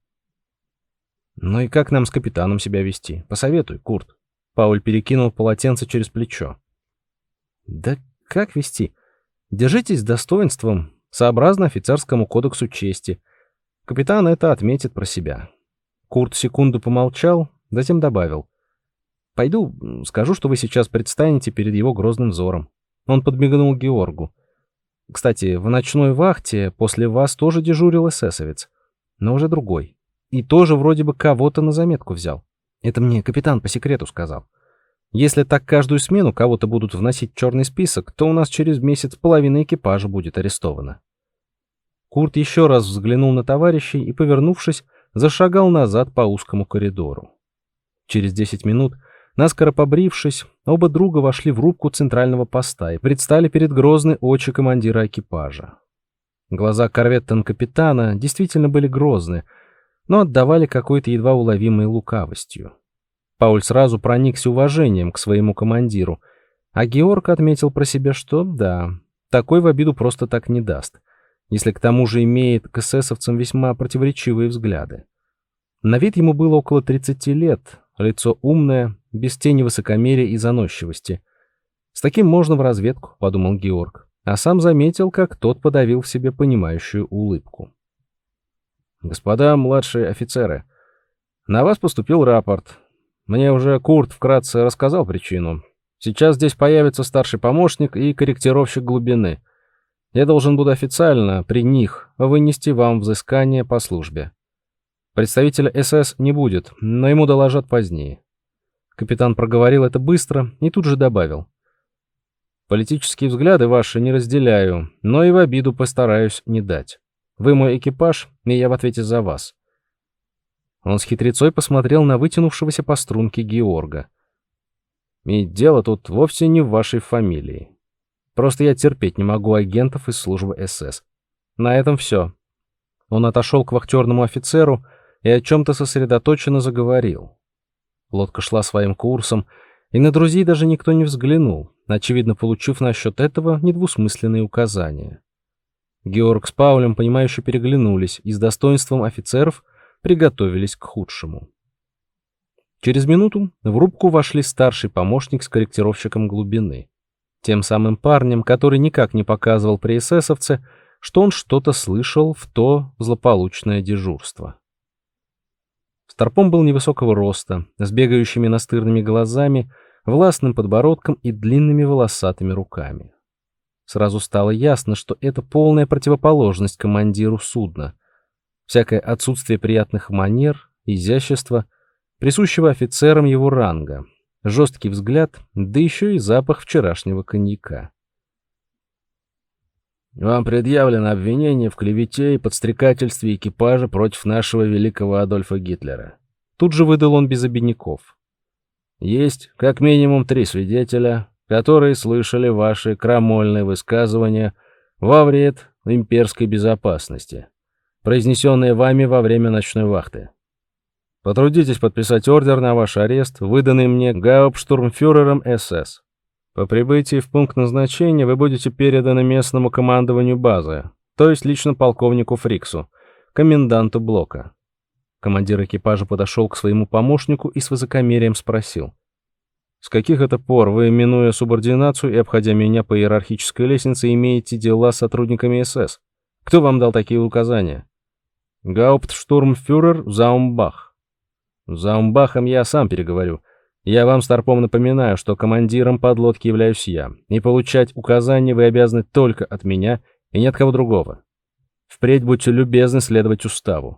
«Ну и как нам с капитаном себя вести? Посоветуй, Курт». Пауль перекинул полотенце через плечо. «Да как вести? Держитесь с достоинством, сообразно офицерскому кодексу чести. Капитан это отметит про себя». Курт секунду помолчал, затем добавил. «Пойду, скажу, что вы сейчас предстанете перед его грозным взором». Он подмигнул Георгу. «Кстати, в ночной вахте после вас тоже дежурил эсэсовец, но уже другой. И тоже вроде бы кого-то на заметку взял. Это мне капитан по секрету сказал. Если так каждую смену кого-то будут вносить в черный список, то у нас через месяц половина экипажа будет арестована». Курт еще раз взглянул на товарищей и, повернувшись, зашагал назад по узкому коридору. Через десять минут, наскоро побрившись, оба друга вошли в рубку центрального поста и предстали перед грозной очи командира экипажа. Глаза корветтон-капитана действительно были грозны, но отдавали какой-то едва уловимой лукавостью. Пауль сразу проникся уважением к своему командиру, а Георг отметил про себя, что да, такой в обиду просто так не даст, если к тому же имеет к эсэсовцам весьма противоречивые взгляды. На вид ему было около тридцати лет, лицо умное, без тени высокомерия и заносчивости. «С таким можно в разведку», — подумал Георг, а сам заметил, как тот подавил в себе понимающую улыбку. «Господа младшие офицеры, на вас поступил рапорт. Мне уже Курт вкратце рассказал причину. Сейчас здесь появится старший помощник и корректировщик глубины. Я должен буду официально при них вынести вам взыскание по службе. Представителя СС не будет, но ему доложат позднее». Капитан проговорил это быстро и тут же добавил. «Политические взгляды ваши не разделяю, но и в обиду постараюсь не дать. Вы мой экипаж, и я в ответе за вас». Он с хитрецой посмотрел на вытянувшегося по струнке Георга. «И дело тут вовсе не в вашей фамилии. Просто я терпеть не могу агентов из службы СС. На этом все». Он отошел к вахтерному офицеру и о чем-то сосредоточенно заговорил. Лодка шла своим курсом, и на друзей даже никто не взглянул, очевидно, получив насчет этого недвусмысленные указания. Георг с Паулем, понимающе переглянулись и с достоинством офицеров приготовились к худшему. Через минуту в рубку вошли старший помощник с корректировщиком глубины, тем самым парнем, который никак не показывал при эсэсовце, что он что-то слышал в то злополучное дежурство. Старпом был невысокого роста, с бегающими настырными глазами, властным подбородком и длинными волосатыми руками. Сразу стало ясно, что это полная противоположность командиру судна. Всякое отсутствие приятных манер, изящества, присущего офицерам его ранга, жесткий взгляд, да еще и запах вчерашнего коньяка. Вам предъявлено обвинение в клевете и подстрекательстве экипажа против нашего великого Адольфа Гитлера. Тут же выдал он без обиняков. Есть как минимум три свидетеля, которые слышали ваши крамольные высказывания во вред имперской безопасности, произнесенные вами во время ночной вахты. Потрудитесь подписать ордер на ваш арест, выданный мне гауптштурмфюрером СС. По прибытии в пункт назначения вы будете переданы местному командованию базы, то есть лично полковнику Фриксу, коменданту блока. Командир экипажа подошел к своему помощнику и с высокомерием спросил: «С каких это пор вы, минуя субординацию и обходя меня по иерархической лестнице, имеете дела с сотрудниками СС? Кто вам дал такие указания?» «Гауптштурмфюрер Заумбах». «С Заумбахом я сам переговорю. Я вам, Старпом, напоминаю, что командиром подлодки являюсь я, и получать указания вы обязаны только от меня и ни от кого другого. Впредь будьте любезны следовать уставу».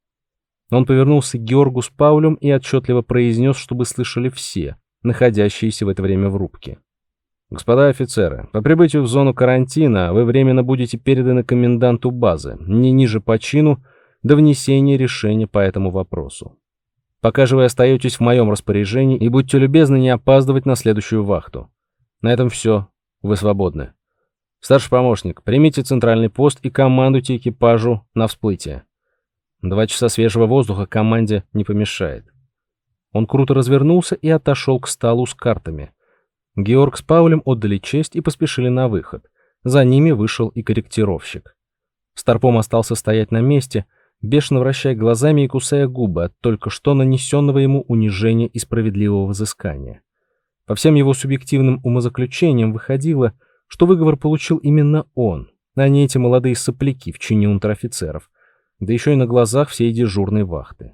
Он повернулся к Георгу с Паулем и отчетливо произнес, чтобы слышали все, находящиеся в это время в рубке: «Господа офицеры, по прибытию в зону карантина вы временно будете переданы коменданту базы, не ниже по чину, до внесения решения по этому вопросу. Пока же вы остаетесь в моем распоряжении и будьте любезны не опаздывать на следующую вахту. На этом все. Вы свободны. Старший помощник, примите центральный пост и командуйте экипажу на всплытие. Два часа свежего воздуха команде не помешает». Он круто развернулся и отошел к столу с картами. Георг с Паулем отдали честь и поспешили на выход. За ними вышел и корректировщик. Старпом остался стоять на месте, бешено вращая глазами и кусая губы от только что нанесенного ему унижения и справедливого взыскания. По всем его субъективным умозаключениям выходило, что выговор получил именно он, а не эти молодые сопляки в чине унтер-офицеров, да еще и на глазах всей дежурной вахты.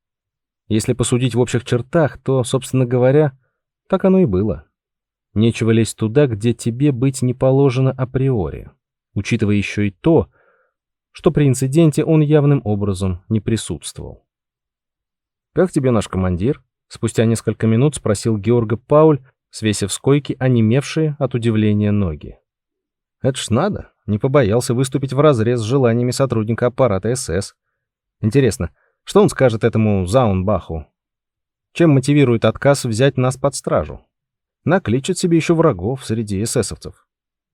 Если посудить в общих чертах, то, собственно говоря, так оно и было. Нечего лезть туда, где тебе быть не положено априори, учитывая еще и то, что при инциденте он явным образом не присутствовал. «Как тебе наш командир?» — спустя несколько минут спросил Георга Пауль, свесив с койки онемевшие от удивления ноги. Это ж надо, не побоялся выступить вразрез с желаниями сотрудника аппарата СС. Интересно, что он скажет этому Заунбаху? Чем мотивирует отказ взять нас под стражу? Накличет себе еще врагов среди эсэсовцев.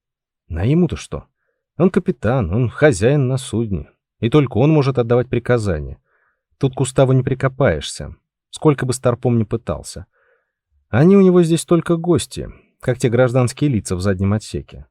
А ему-то что? Он капитан, он хозяин на судне. И только он может отдавать приказания. Тут к уставу не прикопаешься, сколько бы Старпом ни пытался. Они у него здесь только гости, как те гражданские лица в заднем отсеке.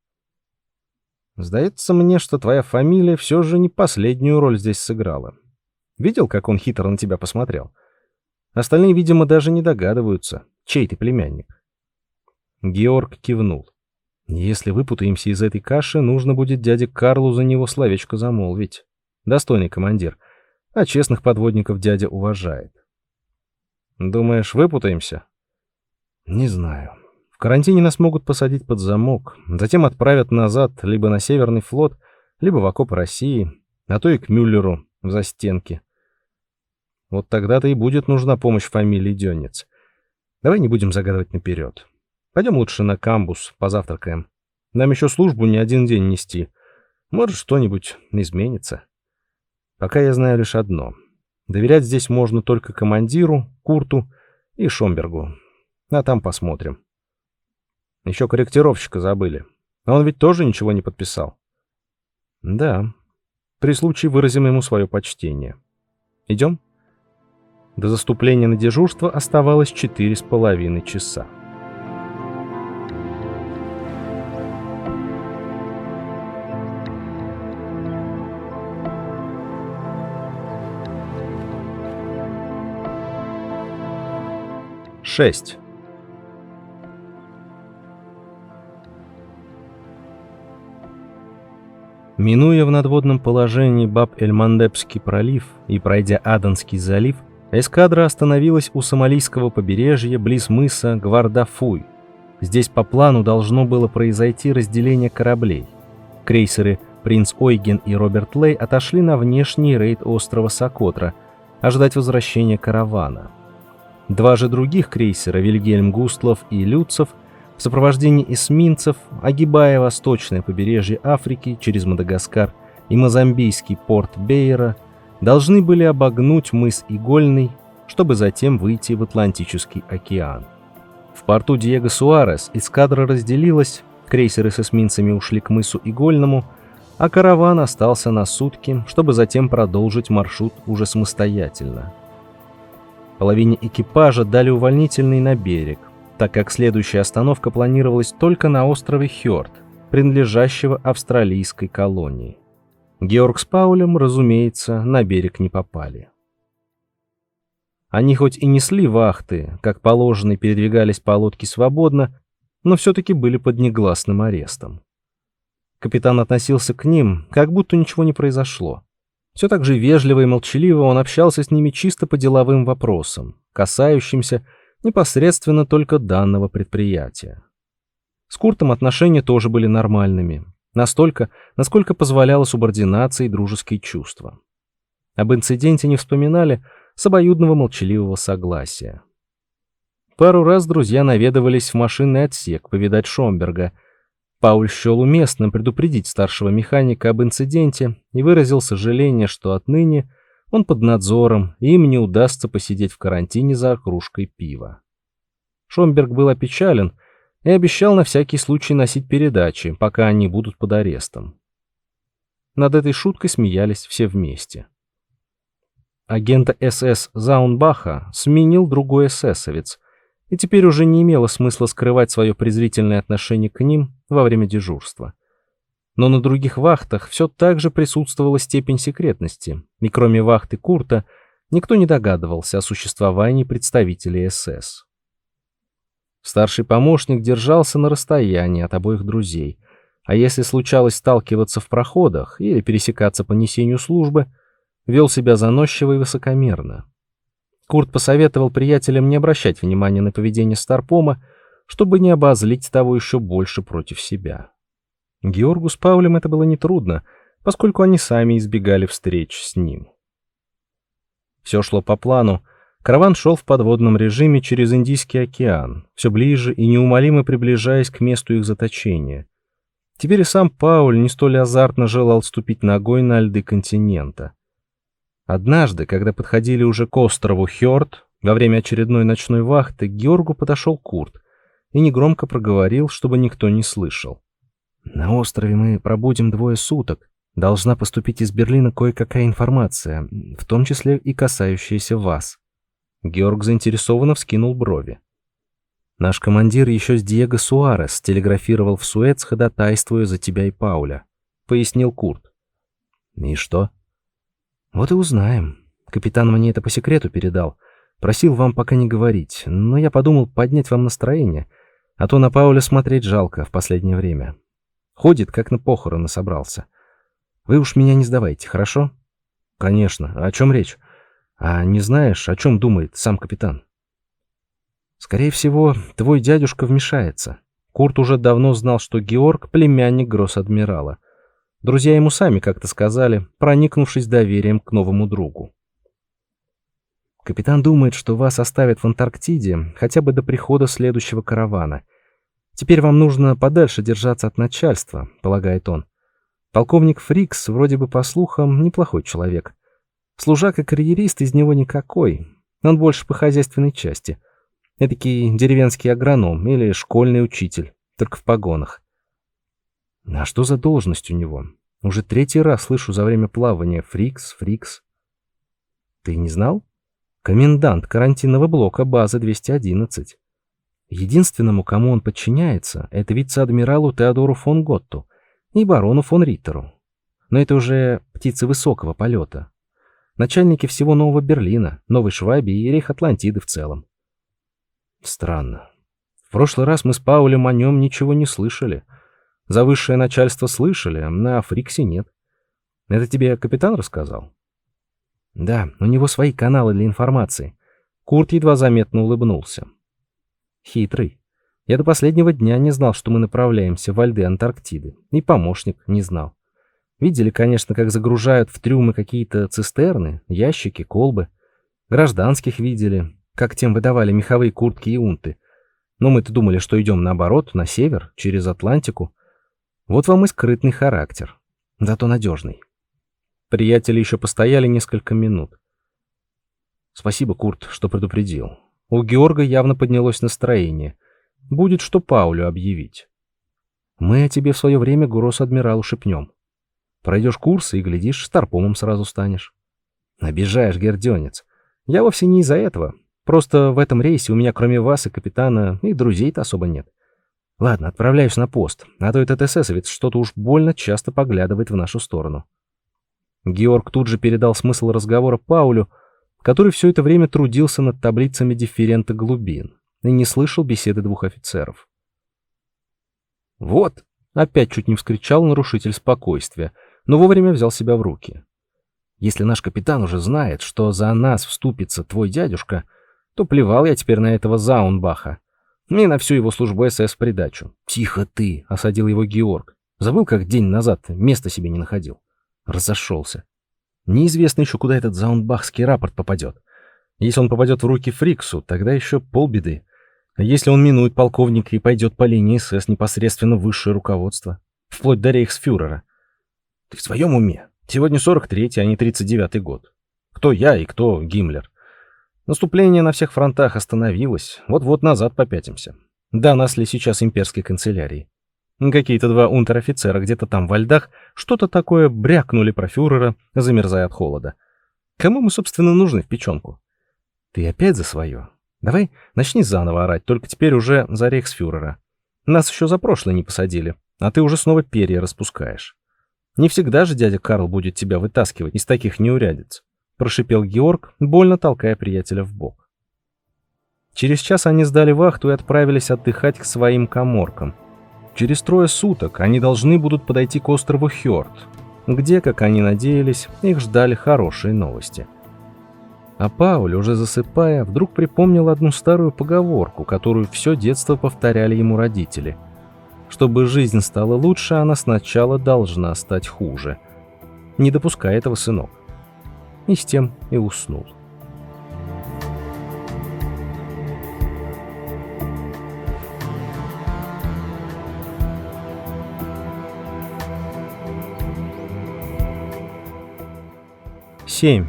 Сдается мне, что твоя фамилия все же не последнюю роль здесь сыграла. Видел, как он хитро на тебя посмотрел? Остальные, видимо, даже не догадываются, чей ты племянник. Георг кивнул. Если выпутаемся из этой каши, нужно будет дяде Карлу за него словечко замолвить. Достойный командир, а честных подводников дядя уважает. Думаешь, выпутаемся? Не знаю. В карантине нас могут посадить под замок, затем отправят назад либо на Северный флот, либо в окопы России, а то и к Мюллеру в застенки. Вот тогда-то и будет нужна помощь фамилии Дённиц. Давай не будем загадывать наперед. Пойдем лучше на камбус, позавтракаем. Нам еще службу не один день нести. Может, что-нибудь изменится. Пока я знаю лишь одно. Доверять здесь можно только командиру, Курту и Шомбергу. А там посмотрим. Еще корректировщика забыли. А он ведь тоже ничего не подписал. Да. При случае выразим ему свое почтение. Идем? До заступления на дежурство оставалось четыре с половиной часа. шесть. Минуя в надводном положении Баб-эль-Мандебский пролив и пройдя Аденский залив, эскадра остановилась у сомалийского побережья близ мыса Гвардафуй. Здесь по плану должно было произойти разделение кораблей. Крейсеры «Принц Ойген» и «Роберт Лей» отошли на внешний рейд острова Сокотра, ожидать возвращения каравана. Два же других крейсера «Вильгельм Густлов» и «Люцев» в сопровождении эсминцев, огибая восточное побережье Африки через Мадагаскар и мозамбийский порт Бейера, должны были обогнуть мыс Игольный, чтобы затем выйти в Атлантический океан. В порту Диего Суарес эскадра разделилась, крейсеры с эсминцами ушли к мысу Игольному, а караван остался на сутки, чтобы затем продолжить маршрут уже самостоятельно. Половине экипажа дали увольнительный на берег, так как следующая остановка планировалась только на острове Хёрд, принадлежащего австралийской колонии. Георг с Паулем, разумеется, на берег не попали. Они хоть и несли вахты, как положено, и передвигались по лодке свободно, но все-таки были под негласным арестом. Капитан относился к ним, как будто ничего не произошло. Все так же вежливо и молчаливо он общался с ними чисто по деловым вопросам, касающимся непосредственно только данного предприятия. С Куртом отношения тоже были нормальными, настолько, насколько позволяла субординация и дружеские чувства. Об инциденте не вспоминали с обоюдного молчаливого согласия. Пару раз друзья наведывались в машинный отсек повидать Шомберга. Пауль счел уместным предупредить старшего механика об инциденте и выразил сожаление, что отныне он под надзором, и им не удастся посидеть в карантине за кружкой пива. Шомберг был опечален и обещал на всякий случай носить передачи, пока они будут под арестом. Над этой шуткой смеялись все вместе. Агента СС Заунбаха сменил другой эсэсовец, и теперь уже не имело смысла скрывать свое презрительное отношение к ним во время дежурства. Но на других вахтах все так же присутствовала степень секретности, и кроме вахты Курта никто не догадывался о существовании представителей СС. Старший помощник держался на расстоянии от обоих друзей, а если случалось сталкиваться в проходах или пересекаться по несению службы, вел себя заносчиво и высокомерно. Курт посоветовал приятелям не обращать внимания на поведение Старпома, чтобы не обозлить того еще больше против себя. Георгу с Паулем это было нетрудно, поскольку они сами избегали встреч с ним. Все шло по плану. Караван шел в подводном режиме через Индийский океан, все ближе и неумолимо приближаясь к месту их заточения. Теперь и сам Пауль не столь азартно желал ступить ногой на льды континента. Однажды, когда подходили уже к острову Хёрд, во время очередной ночной вахты, к Георгу подошел Курт и негромко проговорил, чтобы никто не слышал. «На острове мы пробудем двое суток. Должна поступить из Берлина кое-какая информация, в том числе и касающаяся вас». Георг заинтересованно вскинул брови. «Наш командир еще с Диего Суарес телеграфировал в Суэц, ходатайствуя за тебя и Пауля», — пояснил Курт. «И что?» «Вот и узнаем. Капитан мне это по секрету передал. Просил вам пока не говорить, но я подумал поднять вам настроение, а то на Пауля смотреть жалко в последнее время. Ходит, как на похороны собрался. Вы уж меня не сдавайте, хорошо?» «Конечно. О чем речь? А не знаешь, о чем думает сам капитан?» «Скорее всего, твой дядюшка вмешается». Курт уже давно знал, что Георг — племянник гросс-адмирала. Друзья ему сами как-то сказали, проникнувшись доверием к новому другу. «Капитан думает, что вас оставят в Антарктиде хотя бы до прихода следующего каравана. Теперь вам нужно подальше держаться от начальства», — полагает он. «Полковник Фрикс, вроде бы по слухам, неплохой человек. Служак и карьерист из него никакой, он больше по хозяйственной части. Эдакий деревенский агроном или школьный учитель, только в погонах. А что за должность у него? Уже третий раз слышу за время плавания Фрикс, Фрикс. Ты не знал? Комендант карантинного блока базы двести одиннадцать. Единственному, кому он подчиняется, это вице-адмиралу Теодору фон Готту и барону фон Риттеру. Но это уже птицы высокого полета. Начальники всего Нового Берлина, Новой Швабии и Рейх-Атлантиды в целом. Странно. В прошлый раз мы с Паулем о нем ничего не слышали. За высшее начальство слышали, а на Фриксе нет. Это тебе капитан рассказал? Да, у него свои каналы для информации. Курт едва заметно улыбнулся. Хитрый. Я до последнего дня не знал, что мы направляемся в льды Антарктиды. И помощник не знал. Видели, конечно, как загружают в трюмы какие-то цистерны, ящики, колбы. Гражданских видели, как тем выдавали меховые куртки и унты. Но мы-то думали, что идем наоборот, на север, через Атлантику. Вот вам и скрытный характер. Зато надежный. Приятели еще постояли несколько минут. Спасибо, Курт, что предупредил. У Георга явно поднялось настроение. Будет что Паулю объявить. Мы о тебе в свое время гросс-адмиралу шепнем. Пройдешь курсы и, глядишь, старпомом сразу станешь. Обижаешь, герденец. Я вовсе не из-за этого. Просто в этом рейсе у меня кроме вас и капитана и друзей-то особо нет. Ладно, отправляюсь на пост, а то этот эсэсовец что-то уж больно часто поглядывает в нашу сторону. Георг тут же передал смысл разговора Паулю, который все это время трудился над таблицами дифферента глубин и не слышал беседы двух офицеров. «Вот!» — опять чуть не вскричал нарушитель спокойствия, но вовремя взял себя в руки. «Если наш капитан уже знает, что за нас вступится твой дядюшка, то плевал я теперь на этого Заунбаха и на всю его службу СС в придачу». «Тихо ты!» — осадил его Георг. «Забыл, как день назад места себе не находил?» Разошелся. Неизвестно еще, куда этот заундбахский рапорт попадет. Если он попадет в руки Фриксу, тогда еще полбеды. А если он минует полковника и пойдет по линии СС непосредственно в высшее руководство, вплоть до рейхсфюрера? Ты в своем уме? Сегодня сорок третий, а не тридцать девятый год. Кто я и кто Гиммлер? Наступление на всех фронтах остановилось. Вот-вот назад попятимся. До нас ли сейчас имперской канцелярии? Какие-то два унтер-офицера где-то там во льдах что-то такое брякнули про фюрера, замерзая от холода. Кому мы, собственно, нужны в печенку? Ты опять за свое? Давай начни заново орать, только теперь уже за рейхсфюрера. Нас еще за прошлое не посадили, а ты уже снова перья распускаешь. Не всегда же дядя Карл будет тебя вытаскивать из таких неурядиц, прошипел Георг, больно толкая приятеля в бок. Через час они сдали вахту и отправились отдыхать к своим каморкам. Через трое суток они должны будут подойти к острову Хёрд, где, как они надеялись, их ждали хорошие новости. А Пауль, уже засыпая, вдруг припомнил одну старую поговорку, которую все детство повторяли ему родители. Чтобы жизнь стала лучше, она сначала должна стать хуже. Не допускай этого, сынок. И с тем и уснул. семь.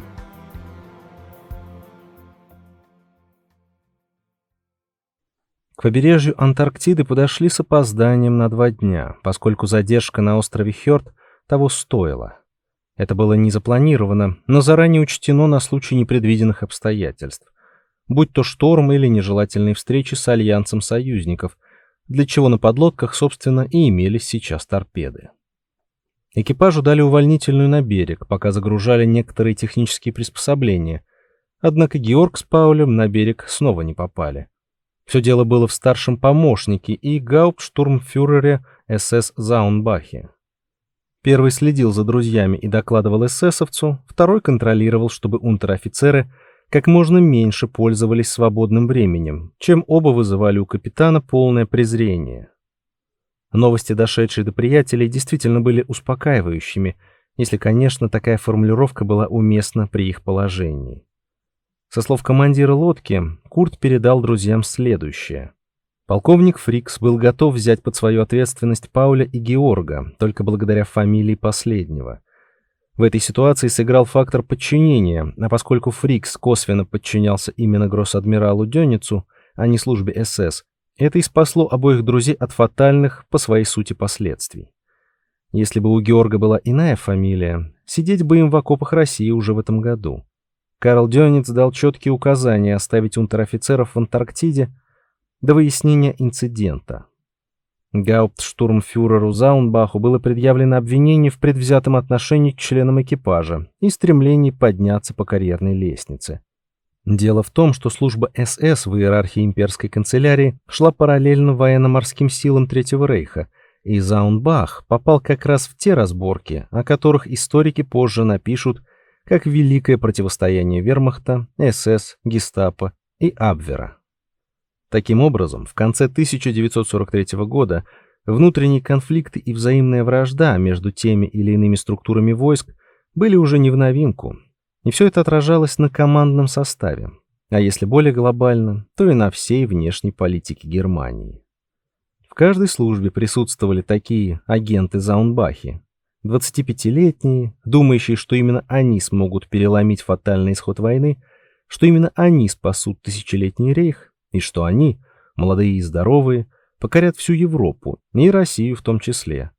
К побережью Антарктиды подошли с опозданием на два дня, поскольку задержка на острове Хёрд того стоила. Это было не запланировано, но заранее учтено на случай непредвиденных обстоятельств, будь то шторм или нежелательные встречи с альянсом союзников, для чего на подлодках, собственно, и имелись сейчас торпеды. Экипажу дали увольнительную на берег, пока загружали некоторые технические приспособления, однако Георг с Паулем на берег снова не попали. Все дело было в старшем помощнике и гауптштурмфюрере СС Заунбахе. Первый следил за друзьями и докладывал эсэсовцу, второй контролировал, чтобы унтер-офицеры как можно меньше пользовались свободным временем, чем оба вызывали у капитана полное презрение. Новости, дошедшие до приятелей, действительно были успокаивающими, если, конечно, такая формулировка была уместна при их положении. Со слов командира лодки, Курт передал друзьям следующее. Полковник Фрикс был готов взять под свою ответственность Пауля и Георга, только благодаря фамилии последнего. В этой ситуации сыграл фактор подчинения, а поскольку Фрикс косвенно подчинялся именно гросс-адмиралу Дёницу, а не службе СС, это и спасло обоих друзей от фатальных по своей сути последствий. Если бы у Георга была иная фамилия, сидеть бы им в окопах России уже в этом году. Карл Дёниц дал четкие указания оставить унтер-офицеров в Антарктиде до выяснения инцидента. Гауптштурмфюреру Заунбаху было предъявлено обвинение в предвзятом отношении к членам экипажа и стремлении подняться по карьерной лестнице. Дело в том, что служба эс эс в иерархии имперской канцелярии шла параллельно военно-морским силам Третьего Рейха, и Заунбах попал как раз в те разборки, о которых историки позже напишут как великое противостояние вермахта, эс эс, гестапо и Абвера. Таким образом, в конце тысяча девятьсот сорок третьего года внутренние конфликты и взаимная вражда между теми или иными структурами войск были уже не в новинку, и все это отражалось на командном составе, а если более глобально, то и на всей внешней политике Германии. В каждой службе присутствовали такие агенты-заунбахи, двадцатипятилетние, думающие, что именно они смогут переломить фатальный исход войны, что именно они спасут тысячелетний рейх, и что они, молодые и здоровые, покорят всю Европу, и Россию в том числе.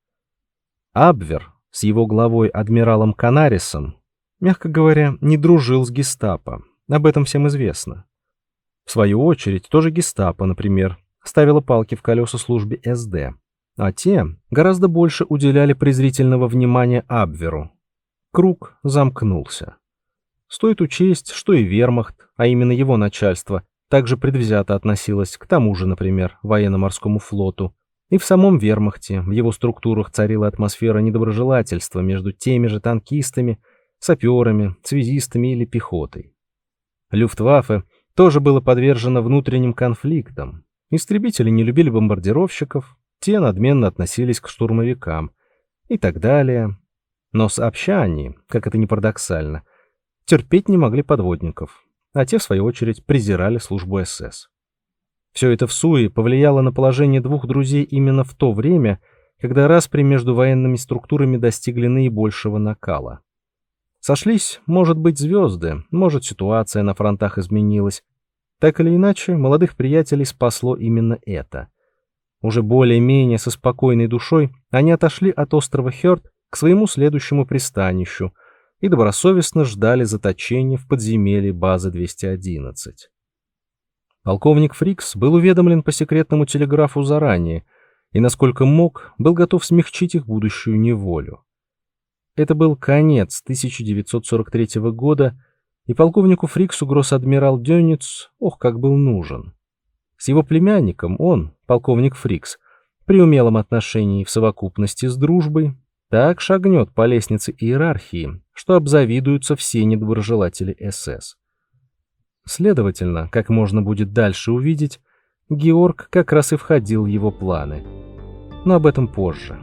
Абвер с его главой адмиралом Канарисом, мягко говоря, не дружил с гестапо, об этом всем известно. В свою очередь, тоже гестапо, например, ставила палки в колеса службе эс дэ, а те гораздо больше уделяли презрительного внимания Абверу. Круг замкнулся. Стоит учесть, что и вермахт, а именно его начальство, также предвзято относилось к тому же, например, военно-морскому флоту, и в самом вермахте, в его структурах царила атмосфера недоброжелательства между теми же танкистами, саперами, связистами или пехотой. Люфтваффе тоже было подвержено внутренним конфликтам. Истребители не любили бомбардировщиков, те надменно относились к штурмовикам и так далее. Но сообща они, как это ни парадоксально, терпеть не могли подводников, а те, в свою очередь, презирали службу эс эс. Все это всуе повлияло на положение двух друзей именно в то время, когда распри между военными структурами достигли наибольшего накала. Сошлись, может быть, звезды, может, ситуация на фронтах изменилась. Так или иначе, молодых приятелей спасло именно это. Уже более-менее со спокойной душой они отошли от острова Хёрд к своему следующему пристанищу и добросовестно ждали заточения в подземелье базы двести одиннадцать. Полковник Фрикс был уведомлен по секретному телеграфу заранее и, насколько мог, был готов смягчить их будущую неволю. Это был конец тысяча девятьсот сорок третьего года, и полковнику Фриксу гросс-адмирал Дёниц, ох, как был нужен. С его племянником он, полковник Фрикс, при умелом отношении в совокупности с дружбой, так шагнет по лестнице иерархии, что обзавидуются все недоброжелатели эс эс. Следовательно, как можно будет дальше увидеть, Георг как раз и входил в его планы. Но об этом позже.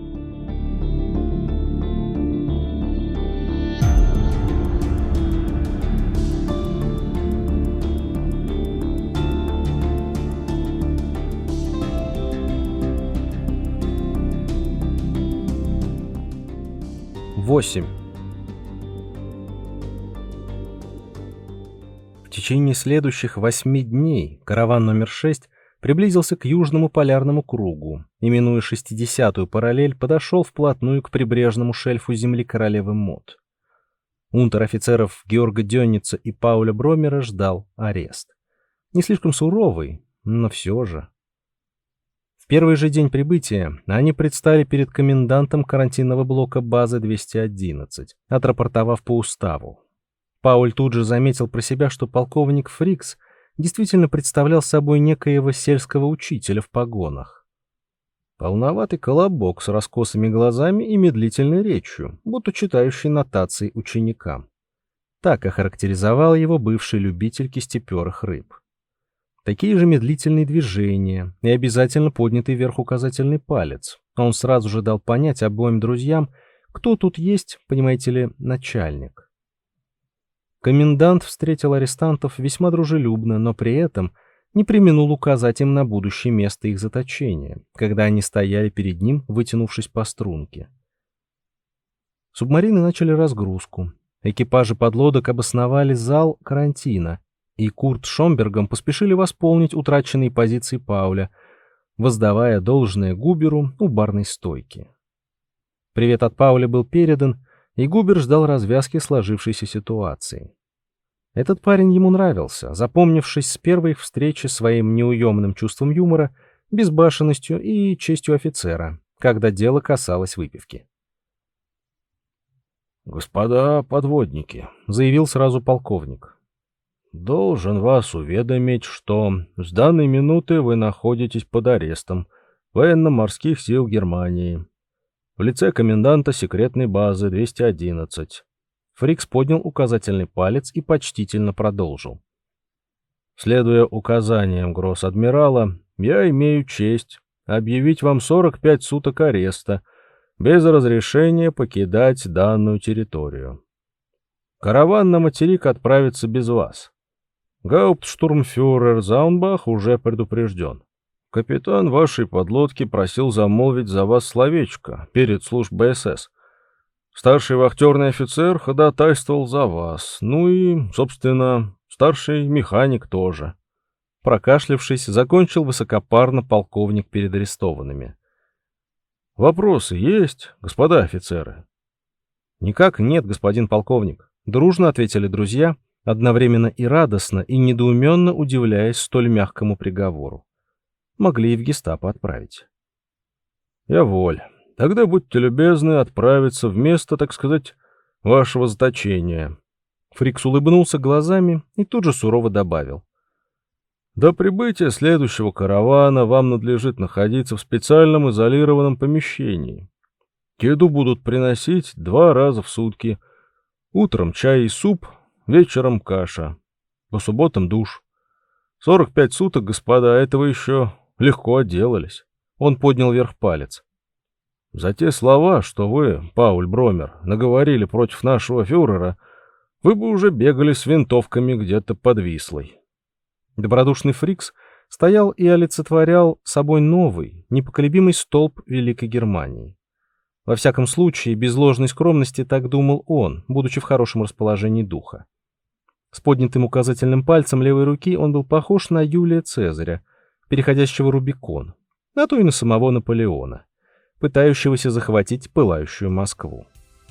восемь. В течение следующих восьми дней караван номер шесть приблизился к южному полярному кругу и, минуя шестидесятую параллель, подошел вплотную к прибрежному шельфу земли королевы Мод. Унтер-офицеров Георга Дёница и Пауля Бромера ждал арест. Не слишком суровый, но все же. В первый же день прибытия они предстали перед комендантом карантинного блока базы двести одиннадцать, отрапортовав по уставу. Пауль тут же заметил про себя, что полковник Фрикс действительно представлял собой некоего сельского учителя в погонах. Полноватый колобок с раскосыми глазами и медлительной речью, будто читающий нотации ученикам. Так охарактеризовал его бывший любитель кистеперых рыб. Такие же медлительные движения и обязательно поднятый вверх указательный палец. Он сразу же дал понять обоим друзьям, кто тут есть, понимаете ли, начальник. Комендант встретил арестантов весьма дружелюбно, но при этом не преминул указать им на будущее место их заточения, когда они стояли перед ним, вытянувшись по струнке. Субмарины начали разгрузку. Экипажи подлодок обосновали зал карантина, и Курт с Шомбергом поспешили восполнить утраченные позиции Пауля, воздавая должное Губеру у барной стойки. Привет от Пауля был передан, и Губер ждал развязки сложившейся ситуации. Этот парень ему нравился, запомнившись с первой их встречи своим неуемным чувством юмора, безбашенностью и честью офицера, когда дело касалось выпивки. «Господа подводники», — заявил сразу полковник. должен вас уведомить, что с данной минуты вы находитесь под арестом военно-морских сил Германии в лице коменданта секретной базы двести одиннадцать. Фрикс поднял указательный палец и почтительно продолжил. Следуя указаниям гросс-адмирала, я имею честь объявить вам сорок пять суток ареста без разрешения покидать данную территорию. Караван на материк отправится без вас. Гауптштурмфюрер Заунбах уже предупрежден. Капитан вашей подлодки просил замолвить за вас словечко перед службой СС. Старший вахтерный офицер ходатайствовал за вас, ну и, собственно, старший механик тоже. Прокашлявшись, закончил высокопарно полковник перед арестованными. Вопросы есть, господа офицеры? Никак нет, господин полковник. Дружно ответили друзья, одновременно и радостно, и недоуменно удивляясь столь мягкому приговору. Могли и в гестапо отправить. Я воль. Тогда будьте любезны отправиться в место, так сказать, вашего заточения. Фрикс улыбнулся глазами и тут же сурово добавил. До прибытия следующего каравана вам надлежит находиться в специальном изолированном помещении. Еду будут приносить два раза в сутки. Утром чай и суп, вечером каша. По субботам душ. Сорок пять суток, господа, этого еще легко отделались. Он поднял вверх палец. За те слова, что вы, Пауль Бромер, наговорили против нашего фюрера, вы бы уже бегали с винтовками где-то под Вислой. Добродушный Фрикс стоял и олицетворял собой новый, непоколебимый столб Великой Германии. Во всяком случае, без ложной скромности так думал он, будучи в хорошем расположении духа. С поднятым указательным пальцем левой руки он был похож на Юлия Цезаря, переходящего Рубикон, а то и на самого Наполеона, пытающегося захватить пылающую Москву.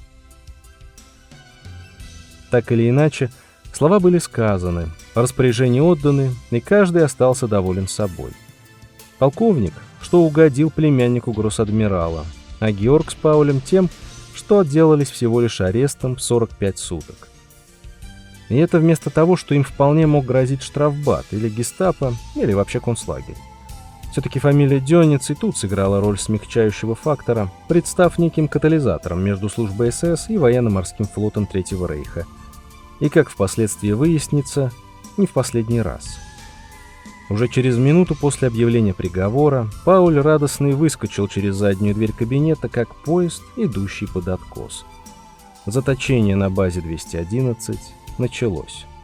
Так или иначе, слова были сказаны, распоряжения отданы, и каждый остался доволен собой. Полковник, что угодил племяннику гросс-адмирала, а Георг с Паулем тем, что отделались всего лишь арестом в сорок пять суток. И это вместо того, что им вполне мог грозить штрафбат или гестапо, или вообще концлагерь. Все-таки фамилия Дёниц и тут сыграла роль смягчающего фактора, представ неким катализатором между службой СС и военно-морским флотом Третьего Рейха. И, как впоследствии выяснится, не в последний раз. Уже через минуту после объявления приговора Пауль радостный выскочил через заднюю дверь кабинета, как поезд, идущий под откос. Заточение на базе двести одиннадцать началось.